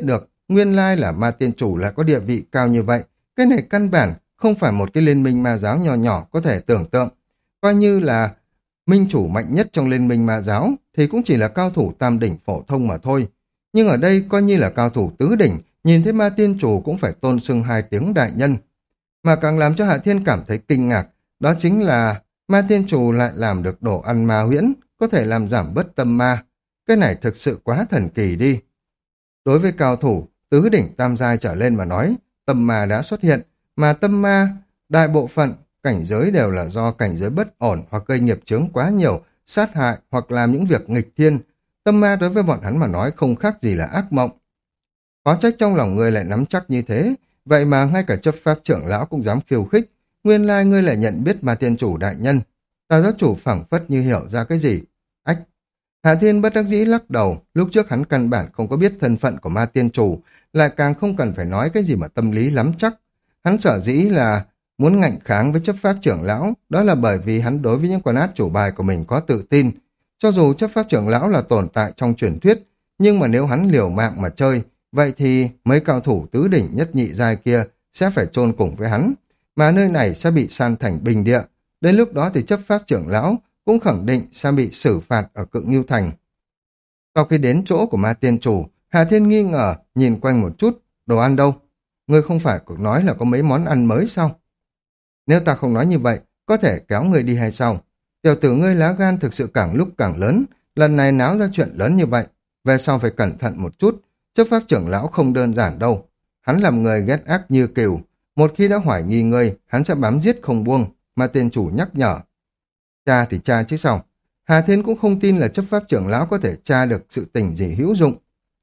nguyên lai là ma tiên chủ lại có địa vị cao như vậy. Cái này căn bản không phải một cái liên minh ma giáo nhỏ nhỏ có thể tưởng tượng. Coi như là minh chủ mạnh nhất trong liên minh ma giáo thì cũng chỉ là cao thủ tam đỉnh phổ thông mà thôi. Nhưng ở đây coi như là cao thủ tứ đỉnh, nhìn thấy ma tiên chủ cũng phải tôn xưng hai tiếng đại nhân. Mà càng làm cho Hạ Thiên cảm thấy kinh ngạc, đó chính là ma tiên chủ lại làm được đồ ăn ma huyễn, có thể làm giảm bớt tâm ma. Cái này thực sự quá thần kỳ đi. Đối với cao thủ, tứ đỉnh tam giai trở lên mà nói, tâm ma đã xuất hiện, mà tâm ma, đại bộ phận, cảnh giới đều là do cảnh giới bất ổn hoặc gây nghiệp chướng quá nhiều, sát hại hoặc làm những việc nghịch thiên. Tâm ma đối với bọn hắn mà nói không khác gì là ác mộng. Có trách trong lòng ngươi lại nắm chắc như thế, vậy mà ngay cả chấp pháp trưởng lão cũng dám khiêu khích. Nguyên lai ngươi lại nhận biết ma tiên chủ đại nhân. Tào giáo chủ phảng phất như hiểu ra cái gì. Ách! Hạ Thiên bất đắc dĩ lắc đầu, lúc trước hắn căn bản không có biết thân phận của ma tiên chủ, lại càng không cần phải nói cái gì mà tâm lý lắm chắc. Hắn sở dĩ là muốn ngạnh kháng với chấp pháp trưởng lão, đó là bởi vì hắn đối với những con át chủ bài của mình có tự tin. Cho dù chấp pháp trưởng lão là tồn tại trong truyền thuyết, nhưng mà nếu hắn liều mạng mà chơi, vậy thì mấy cao thủ tứ đỉnh nhất nhị giai kia sẽ phải chôn cùng với hắn, mà nơi này sẽ bị san thành bình địa. Đến lúc đó thì chấp pháp trưởng lão cũng khẳng định sẽ bị xử phạt ở Cự Ngưu Thành. Sau khi đến chỗ của ma tiên chủ, Hà Thiên nghi ngờ, nhìn quanh một chút, đồ ăn đâu? Ngươi không phải cũng nói là có mấy món ăn mới sao? Nếu ta không nói như vậy, có thể kéo ngươi đi hay sao? Tiểu tử ngươi lá gan thực sự càng lúc càng lớn, lần này náo ra chuyện lớn như vậy, về sau phải cẩn thận một chút, chấp pháp trưởng lão không đơn giản đâu. Hắn làm người ghét ác như cừu, một khi đã hoài nghi ngươi, hắn sẽ bám giết không buông, mà tiên chủ nhắc nhở. Cha thì cha chứ sao? Hà Thiên cũng không tin là chấp pháp trưởng lão có thể tra được sự tình gì hữu dụng.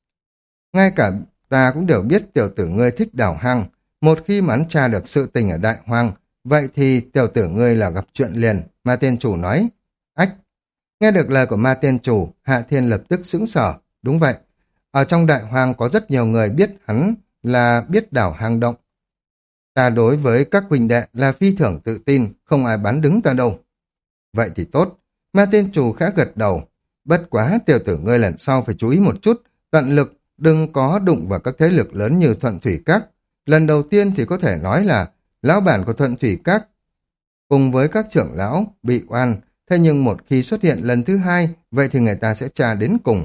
Ngay cả ta cũng đều biết tiểu tử ngươi thích đào hang, một khi mà hắn tra được sự tình ở đại hoang, vậy thì tiểu tử ngươi là gặp chuyện liền, ma tiên chủ nói. Ách! Nghe được lời của ma tiên chủ, Hạ Thiên lập tức sững sờ. Đúng vậy, ở trong đại hoang có rất nhiều người biết hắn là biết đào hang động. Ta đối với các huynh đệ là phi thường tự tin, không ai bán đứng ta đâu. Vậy thì tốt, ma tiên chủ khẽ gật đầu. Bất quá tiểu tử ngươi lần sau phải chú ý một chút, tận lực đừng có đụng vào các thế lực lớn như Thuận Thủy Các. Lần đầu tiên thì có thể nói là lão bản của Thuận Thủy Các cùng với các trưởng lão bị oan, thế nhưng một khi xuất hiện lần thứ hai, vậy thì người ta sẽ tra đến cùng.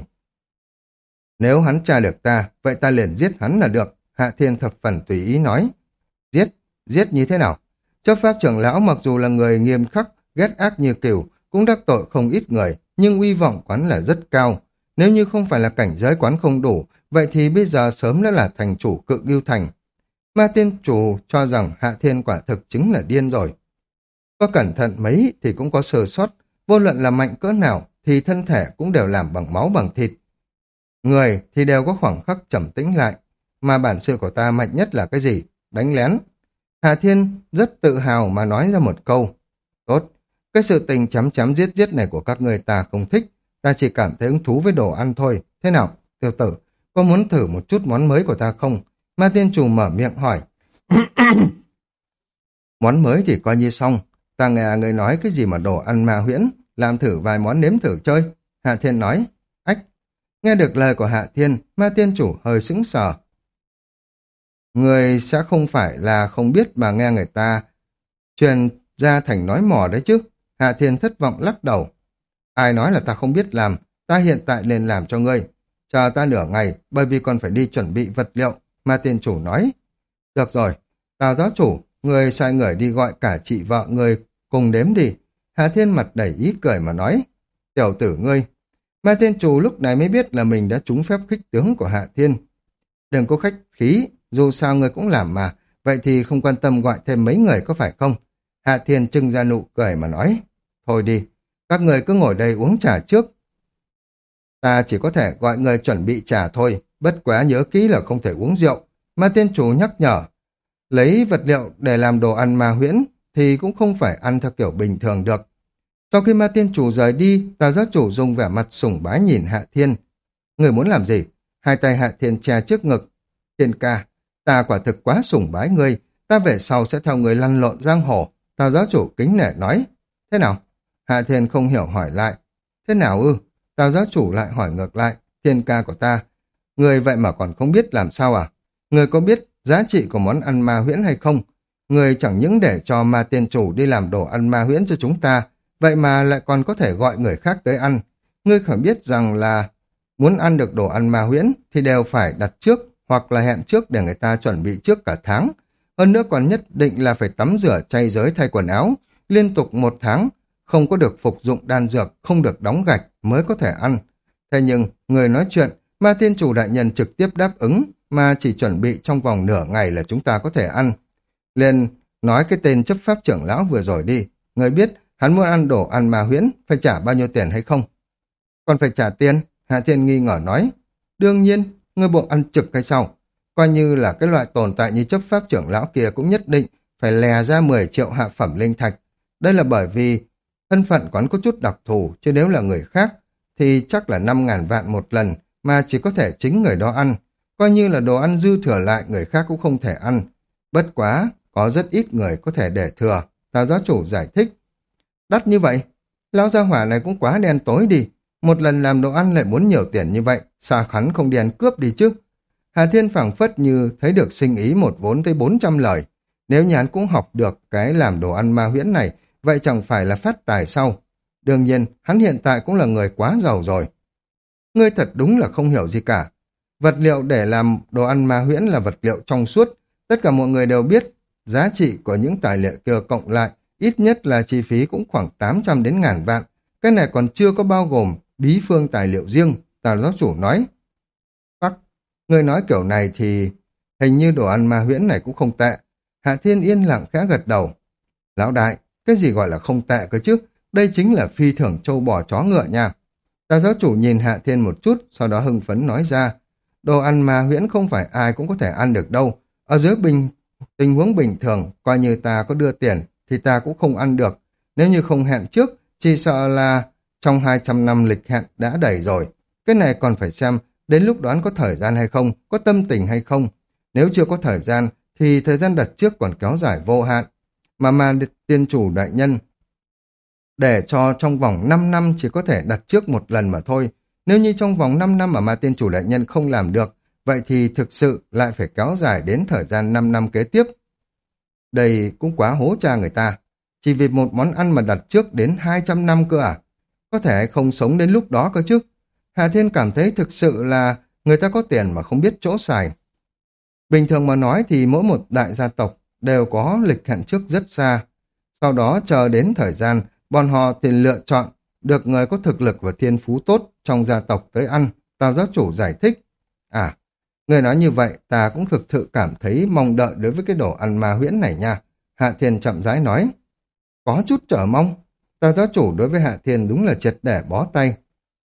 Nếu hắn tra được ta, vậy ta liền giết hắn là được, Hạ Thiên thập phần tùy ý nói. Giết? Giết như thế nào? Chấp pháp trưởng lão mặc dù là người nghiêm khắc, ghét ác như cừu, cũng đắc tội không ít người, nhưng uy vọng quán là rất cao. Nếu như không phải là cảnh giới quán không đủ, vậy thì bây giờ sớm đã là thành chủ Cự Ngưu Thành. Ma tiên chủ cho rằng Hạ Thiên quả thực chính là điên rồi. Có cẩn thận mấy thì cũng có sơ sót, vô luận là mạnh cỡ nào thì thân thể cũng đều làm bằng máu bằng thịt. Người thì đều có khoảng khắc trầm tĩnh lại, mà bản sự của ta mạnh nhất là cái gì? Đánh lén. Hà Thiên rất tự hào mà nói ra một câu. Tốt, cái sự tình chấm chấm giết giết này của các người ta không thích, ta chỉ cảm thấy hứng thú với đồ ăn thôi. Thế nào, tiểu tử, có muốn thử một chút món mới của ta không? Ma tiên chủ mở miệng hỏi. Món mới thì coi như xong, ta nghe người nói cái gì mà đồ ăn ma huyễn, làm thử vài món nếm thử chơi. Hạ Thiên nói. Ách! Nghe được lời của Hạ Thiên, ma tiên chủ hơi sững sờ. Người sẽ không phải là không biết mà nghe người ta truyền ra thành nói mò đấy chứ. Hạ Thiên thất vọng lắc đầu. Ai nói là ta không biết làm, ta hiện tại liền làm cho ngươi. Chờ ta nửa ngày, bởi vì còn phải đi chuẩn bị vật liệu, ma tiên chủ nói. Được rồi, Tào giáo chủ, người sai người đi gọi cả chị vợ người cùng đếm đi. Hạ Thiên mặt đầy ý cười mà nói. Tiểu tử ngươi. Ma tiên chủ lúc này mới biết là mình đã trúng phép khích tướng của Hạ Thiên. Đừng có khách khí, dù sao người cũng làm mà, vậy thì không quan tâm gọi thêm mấy người có phải không? Hạ Thiên trưng ra nụ cười mà nói. Thôi đi, các người cứ ngồi đây uống trà trước. Ta chỉ có thể gọi người chuẩn bị trà thôi, bất quá nhớ kỹ là không thể uống rượu. Ma tiên chủ nhắc nhở. Lấy vật liệu để làm đồ ăn ma huyễn thì cũng không phải ăn theo kiểu bình thường được. Sau khi ma tiên chủ rời đi, Tào giáo chủ dùng vẻ mặt sủng bái nhìn Hạ Thiên. Người muốn làm gì? Hai tay Hạ Thiên che trước ngực. Thiên ca, ta quả thực quá sủng bái ngươi, ta về sau sẽ theo người lăn lộn giang hồ. Tào giáo chủ kính nể nói. Thế nào? Hạ Thiên không hiểu hỏi lại. Thế nào ư? Tào giáo chủ lại hỏi ngược lại. Thiên ca của ta, Người vậy mà còn không biết làm sao à? Người có biết giá trị của món ăn ma huyễn hay không? Người chẳng những để cho ma tiên chủ đi làm đồ ăn ma huyễn cho chúng ta, vậy mà lại còn có thể gọi người khác tới ăn. Ngươi phải biết rằng là muốn ăn được đồ ăn ma huyễn thì đều phải đặt trước hoặc là hẹn trước để người ta chuẩn bị trước cả tháng. Hơn nữa còn nhất định là phải tắm rửa chay giới thay quần áo, liên tục một tháng, không có được phục dụng đan dược, không được đóng gạch mới có thể ăn. Thế nhưng, người nói chuyện, ma tiên chủ đại nhân trực tiếp đáp ứng, mà chỉ chuẩn bị trong vòng nửa ngày là chúng ta có thể ăn. Liền nói cái tên chấp pháp trưởng lão vừa rồi đi, người biết hắn muốn ăn đồ ăn ma huyễn, phải trả bao nhiêu tiền hay không? Còn phải trả tiền? Hạ Thiên nghi ngờ nói. Đương nhiên, người bộ ăn trực hay sao? Coi như là cái loại tồn tại như chấp pháp trưởng lão kia cũng nhất định phải lè ra mười triệu hạ phẩm linh thạch. Đây là bởi vì thân phận quán có chút đặc thù, chứ nếu là người khác thì chắc là năm ngàn vạn một lần mà chỉ có thể chính người đó ăn. Coi như là đồ ăn dư thừa lại người khác cũng không thể ăn. Bất quá, có rất ít người có thể để thừa. Tào giáo chủ giải thích. Đắt như vậy? Lão gia hỏa này cũng quá đen tối đi. Một lần làm đồ ăn lại muốn nhiều tiền như vậy, sao hắn không đi ăn cướp đi chứ? Hà Thiên phảng phất như thấy được sinh ý một vốn tới bốn trăm lời. Nếu như hắn cũng học được cái làm đồ ăn ma huyễn này, vậy chẳng phải là phát tài sau. Đương nhiên, hắn hiện tại cũng là người quá giàu rồi. Ngươi thật đúng là không hiểu gì cả. Vật liệu để làm đồ ăn ma huyễn là vật liệu trong suốt. Tất cả mọi người đều biết, giá trị của những tài liệu kia cộng lại, ít nhất là chi phí cũng khoảng tám trăm đến ngàn vạn. Cái này còn chưa có bao gồm bí phương tài liệu riêng, Tào giáo chủ nói. Phắc, người nói kiểu này thì hình như đồ ăn ma huyễn này cũng không tệ. Hạ Thiên yên lặng khẽ gật đầu. Lão đại, cái gì gọi là không tệ cơ chứ? Đây chính là phi thưởng trâu bò chó ngựa nha. Tào giáo chủ nhìn Hạ Thiên một chút, sau đó hưng phấn nói ra. Đồ ăn ma huyễn không phải ai cũng có thể ăn được đâu. Ở dưới bình tình huống bình thường, coi như ta có đưa tiền thì ta cũng không ăn được. Nếu như không hẹn trước, chỉ sợ là trong hai trăm năm lịch hẹn đã đầy rồi. Cái này còn phải xem đến lúc đoán có thời gian hay không, có tâm tình hay không. Nếu chưa có thời gian, thì thời gian đặt trước còn kéo dài vô hạn. Mà mà tiên chủ đại nhân, để cho trong vòng năm năm chỉ có thể đặt trước một lần mà thôi. Nếu như trong vòng năm năm mà ma tiên chủ đại nhân không làm được, vậy thì thực sự lại phải kéo dài đến thời gian năm năm kế tiếp. Đây cũng quá hố cha người ta. Chỉ vì một món ăn mà đặt trước đến hai trăm năm cơ à? Có thể không sống đến lúc đó cơ chứ. Hà Thiên cảm thấy thực sự là người ta có tiền mà không biết chỗ xài. Bình thường mà nói thì mỗi một đại gia tộc đều có lịch hẹn trước rất xa. Sau đó chờ đến thời gian, bọn họ thì lựa chọn được người có thực lực và thiên phú tốt trong gia tộc tới ăn. Tào giáo chủ giải thích. À, người nói như vậy ta cũng thực sự cảm thấy mong đợi đối với cái đồ ăn ma huyễn này nha. Hạ Thiên chậm rãi nói. Có chút chờ mong. Tào giáo chủ đối với Hạ Thiên đúng là triệt để bó tay.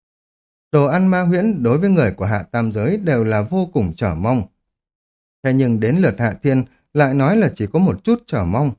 Đồ ăn ma huyễn đối với người của Hạ Tam Giới đều là vô cùng chờ mong. Thế nhưng đến lượt Hạ Thiên lại nói là chỉ có một chút chờ mong.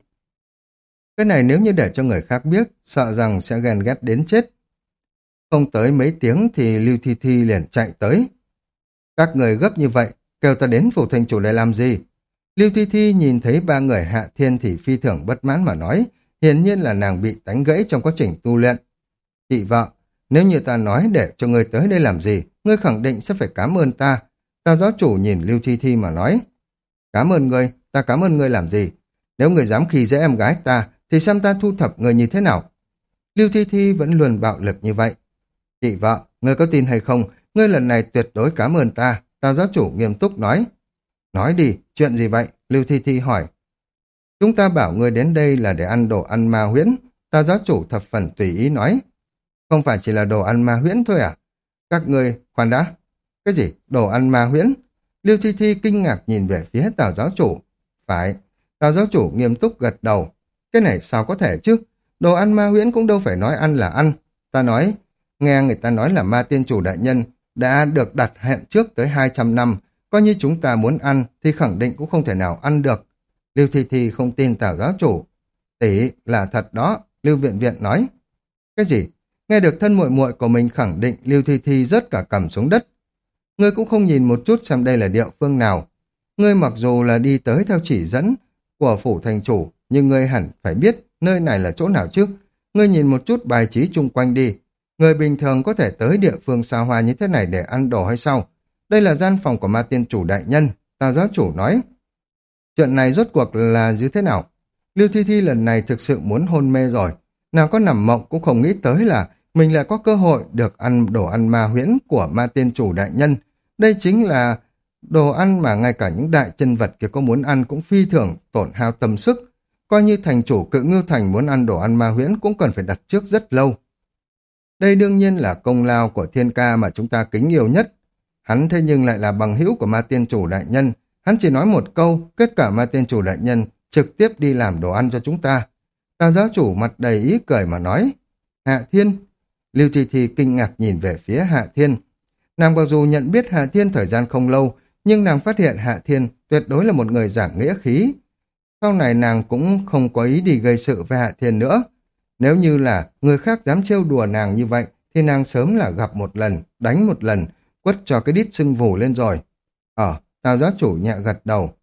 Cái này nếu như để cho người khác biết, sợ rằng sẽ ghen ghét đến chết. Không tới mấy tiếng thì Lưu Thi Thi liền chạy tới. Các người gấp như vậy, kêu ta đến phủ thành chủ để làm gì? Lưu Thi Thi nhìn thấy ba người Hạ Thiên thì phi thường bất mãn mà nói, hiển nhiên là nàng bị đánh gãy trong quá trình tu luyện. Chị vợ, nếu như ta nói để cho ngươi tới đây làm gì, ngươi khẳng định sẽ phải cảm ơn ta. Tào giáo chủ nhìn Lưu Thi Thi mà nói, cảm ơn ngươi, ta cảm ơn ngươi làm gì? Nếu ngươi dám khi dễ em gái ta, thì xem ta thu thập ngươi như thế nào? Lưu Thi Thi vẫn luôn bạo lực như vậy. Chị vợ, ngươi có tin hay không, ngươi lần này tuyệt đối cảm ơn ta. Tào giáo chủ nghiêm túc nói. Nói đi, chuyện gì vậy? Lưu Thi Thi hỏi. Chúng ta bảo ngươi đến đây là để ăn đồ ăn ma huyễn. Tào giáo chủ thập phần tùy ý nói. Không phải chỉ là đồ ăn ma huyễn thôi à? Các ngươi, khoan đã. Cái gì? Đồ ăn ma huyễn? Lưu Thi Thi kinh ngạc nhìn về phía Tào giáo chủ. Phải. Tào giáo chủ nghiêm túc gật đầu. Cái này sao có thể chứ? Đồ ăn ma huyễn cũng đâu phải nói ăn là ăn. Ta nói, nghe người ta nói là ma tiên chủ đại nhân đã được đặt hẹn trước tới hai trăm năm. Coi như chúng ta muốn ăn thì khẳng định cũng không thể nào ăn được. Lưu Thi Thi không tin Tào giáo chủ. Tỷ là thật đó, Lưu Viện Viện nói. Cái gì? Nghe được thân muội muội của mình khẳng định, Lưu Thi Thi rớt cả cằm xuống đất. Ngươi cũng không nhìn một chút xem đây là địa phương nào. Ngươi mặc dù là đi tới theo chỉ dẫn của phủ thành chủ, nhưng ngươi hẳn phải biết nơi này là chỗ nào chứ. Ngươi nhìn một chút bài trí chung quanh đi. Người bình thường có thể tới địa phương xa hoa như thế này để ăn đồ hay sao? Đây là gian phòng của ma tiên chủ đại nhân, Tào giáo chủ nói. Chuyện này rốt cuộc là như thế nào? Lưu Thi Thi lần này thực sự muốn hôn mê rồi. Nàng có nằm mộng cũng không nghĩ tới là mình lại có cơ hội được ăn đồ ăn ma huyễn của ma tiên chủ đại nhân. Đây chính là đồ ăn mà ngay cả những đại chân vật kia có muốn ăn cũng phi thường tổn hao tâm sức. Coi như thành chủ Cự Ngưu Thành muốn ăn đồ ăn ma huyễn cũng cần phải đặt trước rất lâu. Đây đương nhiên là công lao của thiên ca mà chúng ta kính yêu nhất. Hắn thế nhưng lại là bằng hữu của ma tiên chủ đại nhân. Hắn chỉ nói một câu, kết quả ma tiên chủ đại nhân trực tiếp đi làm đồ ăn cho chúng ta. Tào giáo chủ mặt đầy ý cười mà nói. Hạ Thiên. Lưu Thi Thi kinh ngạc nhìn về phía Hạ Thiên. Nàng mặc dù nhận biết Hạ Thiên thời gian không lâu, nhưng nàng phát hiện Hạ Thiên tuyệt đối là một người giảng nghĩa khí. Sau này nàng cũng không có ý đi gây sự với Hạ Thiên nữa. Nếu như là người khác dám trêu đùa nàng như vậy, thì nàng sớm là gặp một lần, đánh một lần, quất cho cái đít sưng vù lên rồi. Ờ, Tào giáo chủ nhẹ gật đầu.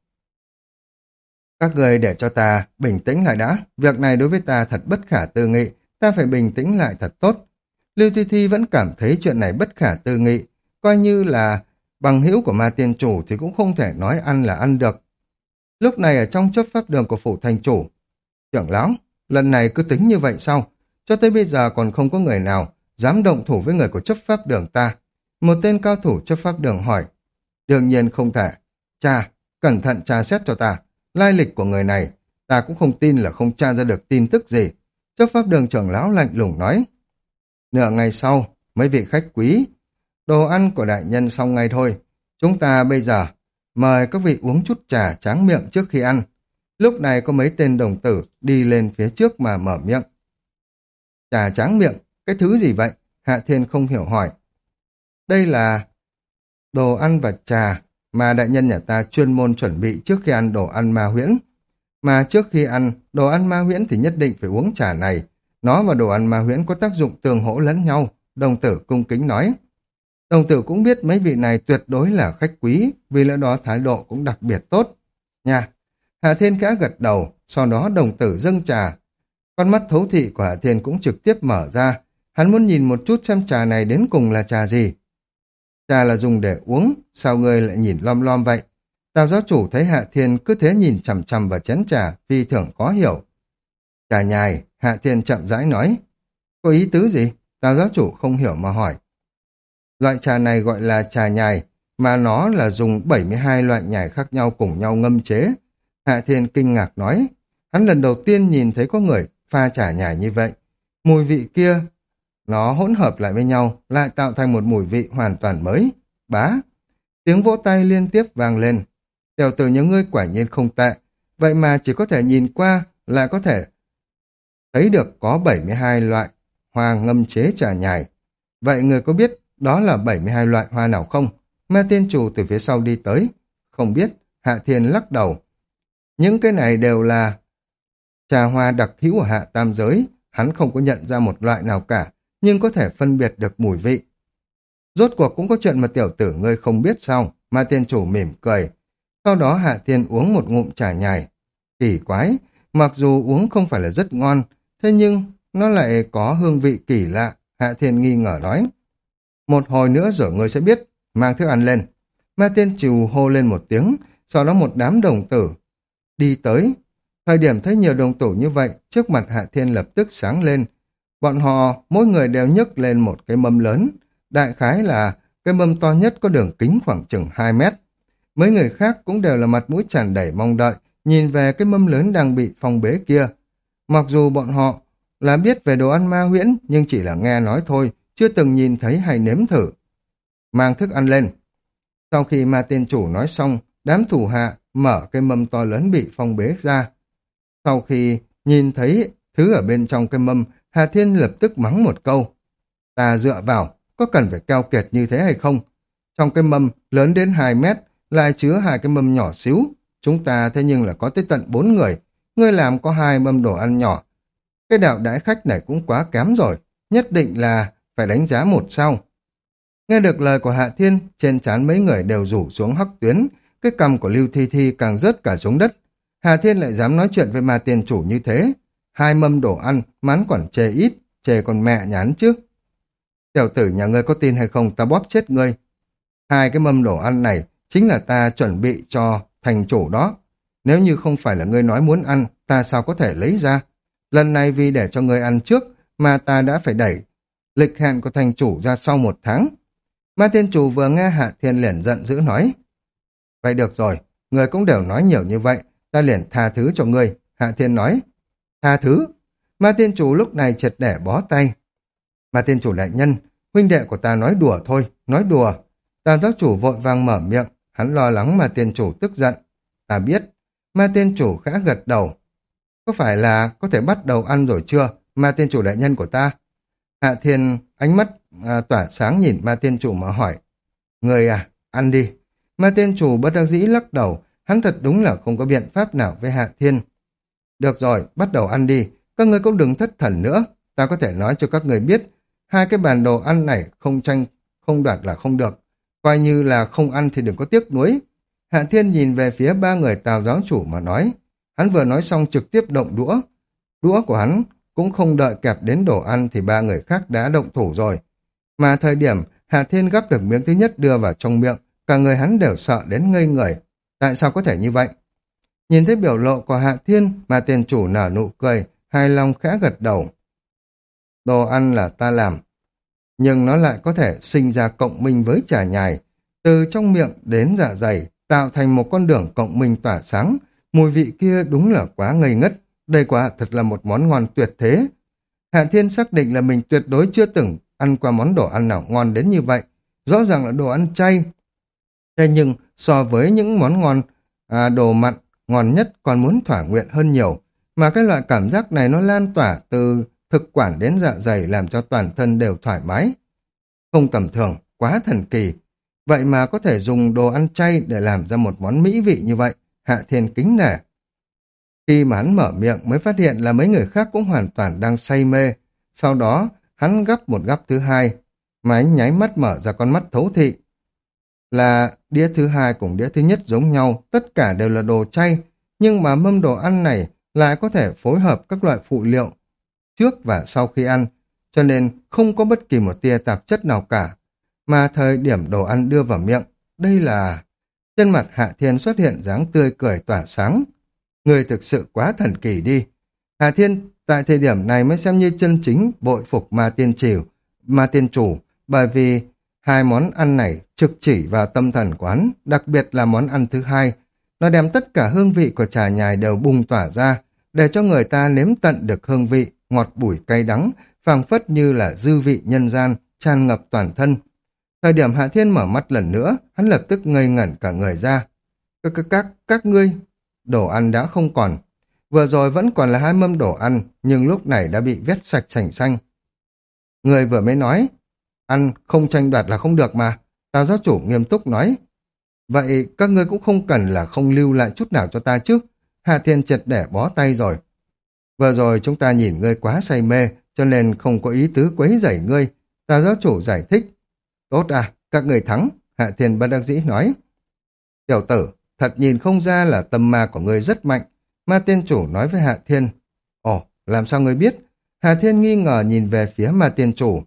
Các người để cho ta bình tĩnh lại đã, việc này đối với ta thật bất khả tư nghị, ta phải bình tĩnh lại thật tốt. Lưu Thi Thi vẫn cảm thấy chuyện này bất khả tư nghị, coi như là bằng hữu của ma tiên chủ thì cũng không thể nói ăn là ăn được. Lúc này ở trong chấp pháp đường của phủ thành chủ, trưởng lão, lần này cứ tính như vậy sao? Cho tới bây giờ còn không có người nào dám động thủ với người của chấp pháp đường ta. Một tên cao thủ chấp pháp đường hỏi. Đương nhiên không thể. Cha, cẩn thận tra xét cho ta. Lai lịch của người này, ta cũng không tin là không tra ra được tin tức gì. Chấp pháp đường trưởng lão lạnh lùng nói. Nửa ngày sau, mấy vị khách quý, đồ ăn của đại nhân xong ngay thôi. Chúng ta bây giờ mời các vị uống chút trà tráng miệng trước khi ăn. Lúc này có mấy tên đồng tử đi lên phía trước mà mở miệng. Trà tráng miệng, cái thứ gì vậy? Hạ Thiên không hiểu hỏi. Đây là đồ ăn và trà mà đại nhân nhà ta chuyên môn chuẩn bị trước khi ăn đồ ăn ma huyễn. Mà trước khi ăn đồ ăn ma huyễn thì nhất định phải uống trà này. Nó và đồ ăn ma huyễn có tác dụng tương hỗ lẫn nhau, đồng tử cung kính nói. Đồng tử cũng biết mấy vị này tuyệt đối là khách quý, vì lẽ đó thái độ cũng đặc biệt tốt. Nha! Hạ Thiên khẽ gật đầu, sau đó đồng tử dâng trà. Con mắt thấu thị của Hạ Thiên cũng trực tiếp mở ra. Hắn muốn nhìn một chút xem trà này đến cùng là trà gì. Trà là dùng để uống, sao ngươi lại nhìn lom lom vậy? Tào giáo chủ thấy Hạ Thiên cứ thế nhìn chằm chằm vào chén trà, phi thường khó hiểu. Trà nhài, Hạ Thiên chậm rãi nói. Có ý tứ gì? Tào giáo chủ không hiểu mà hỏi. Loại trà này gọi là trà nhài, mà nó là dùng bảy mươi hai loại nhài khác nhau cùng nhau ngâm chế. Hạ Thiên kinh ngạc nói. Hắn lần đầu tiên nhìn thấy có người pha trà nhài như vậy. Mùi vị kia, nó hỗn hợp lại với nhau, lại tạo thành một mùi vị hoàn toàn mới. Bá! Tiếng vỗ tay liên tiếp vang lên. Tiểu tử những ngươi quả nhiên không tệ. Vậy mà chỉ có thể nhìn qua, lại có thể thấy được có bảy mươi hai loại hoa ngâm chế trà nhài. Vậy người có biết đó là bảy mươi hai loại hoa nào không? Ma tiên chủ từ phía sau đi tới. Không biết, Hạ Thiên lắc đầu. Những cái này đều là trà hoa đặc hữu ở Hạ Tam Giới. Hắn không có nhận ra một loại nào cả, nhưng có thể phân biệt được mùi vị. Rốt cuộc cũng có chuyện mà tiểu tử ngươi không biết sao? Ma tiên chủ mỉm cười. Sau đó Hạ Thiên uống một ngụm trà nhài. Kỳ quái, mặc dù uống không phải là rất ngon, thế nhưng nó lại có hương vị kỳ lạ. Hạ Thiên nghi ngờ nói. Một hồi nữa rồi ngươi sẽ biết, mang thức ăn lên. Ma tiên chủ hô lên một tiếng, sau đó một đám đồng tử đi tới. Thời điểm thấy nhiều đồng tử như vậy, trước mặt Hạ Thiên lập tức sáng lên. Bọn họ, mỗi người đều nhấc lên một cái mâm lớn. Đại khái là cái mâm to nhất có đường kính khoảng chừng hai mét. Mấy người khác cũng đều là mặt mũi tràn đầy mong đợi, nhìn về cái mâm lớn đang bị phong bế kia. Mặc dù bọn họ là biết về đồ ăn ma huyễn, nhưng chỉ là nghe nói thôi, chưa từng nhìn thấy hay nếm thử. Mang thức ăn lên. Sau khi ma tiên chủ nói xong, đám thủ hạ mở cái mâm to lớn bị phong bế ra. Sau khi nhìn thấy thứ ở bên trong cái mâm, Hà Thiên lập tức mắng một câu. Ta dựa vào, có cần phải keo kiệt như thế hay không? Trong cái mâm lớn đến hai mét, lại chứa hai cái mâm nhỏ xíu. Chúng ta thế nhưng là có tới tận bốn người. Ngươi làm có hai mâm đồ ăn nhỏ. Cái đạo đãi khách này cũng quá kém rồi. Nhất định là phải đánh giá một sao. Nghe được lời của Hạ Thiên, trên trán mấy người đều rủ xuống hắc tuyến. Cái cằm của Lưu Thi Thi càng rớt cả xuống đất. Hà Thiên lại dám nói chuyện với ma tiền chủ như thế. Hai mâm đồ ăn, mán quản chê ít, chê còn mẹ nhán chứ. Tiểu tử nhà ngươi có tin hay không ta bóp chết ngươi. Hai cái mâm đồ ăn này chính là ta chuẩn bị cho thành chủ đó. Nếu như không phải là ngươi nói muốn ăn, ta sao có thể lấy ra? Lần này vì để cho ngươi ăn trước, mà ta đã phải đẩy lịch hẹn của thành chủ ra sau một tháng. Ma Tiên Chủ vừa nghe Hạ Thiên liền giận dữ nói. Vậy được rồi, ngươi cũng đều nói nhiều như vậy, ta liền tha thứ cho ngươi. Hạ Thiên nói. Tha thứ? Ma Tiên Chủ lúc này triệt để bó tay. Ma Tiên Chủ đại nhân, huynh đệ của ta nói đùa thôi, nói đùa. Tam Giáo Chủ vội vàng mở miệng, hắn lo lắng Ma Tiên Chủ tức giận. Ta biết. Ma Tiên Chủ khẽ gật đầu. Có phải là có thể bắt đầu ăn rồi chưa, Ma Tiên Chủ đại nhân của ta? Hạ Thiên ánh mắt à, tỏa sáng nhìn Ma Tiên Chủ mà hỏi. Người à, ăn đi. Ma Tiên Chủ bất đắc dĩ lắc đầu, hắn thật đúng là không có biện pháp nào với Hạ Thiên. Được rồi, bắt đầu ăn đi, các ngươi cũng đừng thất thần nữa. Ta có thể nói cho các người biết, hai cái bàn đồ ăn này không tranh, không đoạt là không được. Coi như là không ăn thì đừng có tiếc nuối. Hạ Thiên nhìn về phía ba người Tào giáo chủ mà nói. Hắn vừa nói xong trực tiếp động đũa. Đũa của hắn cũng không đợi kẹp đến đồ ăn thì ba người khác đã động thủ rồi. Mà thời điểm Hạ Thiên gắp được miếng thứ nhất đưa vào trong miệng, cả người hắn đều sợ đến ngây người. Tại sao có thể như vậy? Nhìn thấy biểu lộ của Hạ Thiên mà tiền chủ nở nụ cười, hài lòng khẽ gật đầu. Đồ ăn là ta làm, nhưng nó lại có thể sinh ra cộng minh với trà nhài. Từ trong miệng đến dạ dày, tạo thành một con đường cộng minh tỏa sáng. Mùi vị kia đúng là quá ngây ngất. Đây quả thật là một món ngon tuyệt thế. Hạ Thiên xác định là mình tuyệt đối chưa từng ăn qua món đồ ăn nào ngon đến như vậy. Rõ ràng là đồ ăn chay. Thế nhưng so với những món ngon, à, đồ mặn ngon nhất còn muốn thỏa nguyện hơn nhiều. Mà cái loại cảm giác này nó lan tỏa từ thực quản đến dạ dày làm cho toàn thân đều thoải mái. Không tầm thường, quá thần kỳ. Vậy mà có thể dùng đồ ăn chay để làm ra một món mỹ vị như vậy. Hạ Thiên kính nể. Khi mà hắn mở miệng mới phát hiện là mấy người khác cũng hoàn toàn đang say mê. Sau đó, hắn gắp một gắp thứ hai, mà anh nháy mắt mở ra con mắt thấu thị. Là đĩa thứ hai cùng đĩa thứ nhất giống nhau, tất cả đều là đồ chay, nhưng mà mâm đồ ăn này lại có thể phối hợp các loại phụ liệu trước và sau khi ăn, cho nên không có bất kỳ một tia tạp chất nào cả. Mà thời điểm đồ ăn đưa vào miệng, đây là... Trên mặt Hạ Thiên xuất hiện dáng tươi cười tỏa sáng. Người thực sự quá thần kỳ đi. Hạ Thiên tại thời điểm này mới xem như chân chính bội phục Ma Tiên Triều, Ma Tiên Chủ, bởi vì hai món ăn này trực chỉ vào tâm thần của hắn, đặc biệt là món ăn thứ hai. Nó đem tất cả hương vị của trà nhài đều bùng tỏa ra, để cho người ta nếm tận được hương vị, ngọt bùi cay đắng, phảng phất như là dư vị nhân gian, tràn ngập toàn thân. Thời điểm Hạ Thiên mở mắt lần nữa, hắn lập tức ngây ngẩn cả người ra. Các, các, các, các ngươi, đồ ăn đã không còn. Vừa rồi vẫn còn là hai mâm đồ ăn, nhưng lúc này đã bị vét sạch sành xanh. Người vừa mới nói, ăn không tranh đoạt là không được mà. Tào giáo chủ nghiêm túc nói. Vậy các ngươi cũng không cần là không lưu lại chút nào cho ta chứ. Hạ Thiên triệt để bó tay rồi. Vừa rồi chúng ta nhìn ngươi quá say mê, cho nên không có ý tứ quấy rầy ngươi. Tào giáo chủ giải thích. Tốt à, các người thắng, Hạ Thiên bất đắc dĩ nói. Tiểu tử, thật nhìn không ra là tâm ma của ngươi rất mạnh. Ma Tiên Chủ nói với Hạ Thiên. Ồ, làm sao ngươi biết? Hạ Thiên nghi ngờ nhìn về phía Ma Tiên Chủ.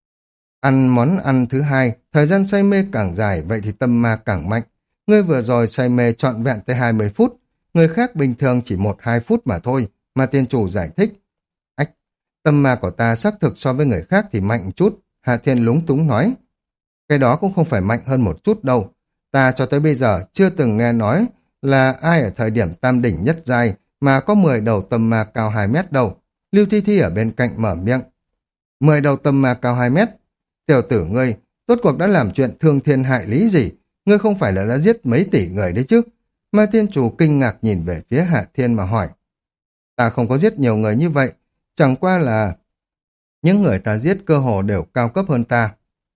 Ăn món ăn thứ hai, thời gian say mê càng dài, vậy thì tâm ma càng mạnh. Ngươi vừa rồi say mê trọn vẹn tới hai mươi phút, người khác bình thường chỉ một hai phút mà thôi. Ma Tiên Chủ giải thích. Ách, tâm ma của ta xác thực so với người khác thì mạnh chút. Hạ Thiên lúng túng nói. Cái đó cũng không phải mạnh hơn một chút đâu. Ta cho tới bây giờ chưa từng nghe nói là ai ở thời điểm tam đỉnh nhất giai mà có mười đầu tâm ma cao hai mét đâu. Lưu Thi Thi ở bên cạnh mở miệng. mười đầu tâm ma cao hai mét? Tiểu tử ngươi, tốt cuộc đã làm chuyện thương thiên hại lý gì? Ngươi không phải là đã giết mấy tỷ người đấy chứ? Ma Thiên Chủ kinh ngạc nhìn về phía Hạ Thiên mà hỏi. Ta không có giết nhiều người như vậy, chẳng qua là những người ta giết cơ hồ đều cao cấp hơn ta.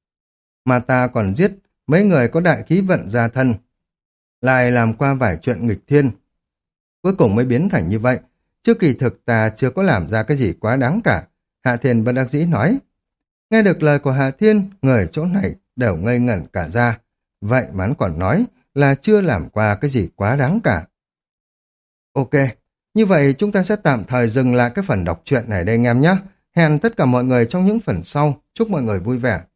Mà ta còn giết mấy người có đại khí vận gia thân, lại làm qua vài chuyện nghịch thiên. Cuối cùng mới biến thành như vậy, chứ kỳ thực ta chưa có làm ra cái gì quá đáng cả. Hạ Thiên bất đắc dĩ nói. Nghe được lời của Hạ Thiên, người chỗ này đều ngây ngẩn cả ra. Vậy mà hắn còn nói là chưa làm qua cái gì quá đáng cả. Ok, như vậy chúng ta sẽ tạm thời dừng lại cái phần đọc truyện này đây anh em nhé. Hẹn tất cả mọi người trong những phần sau. Chúc mọi người vui vẻ.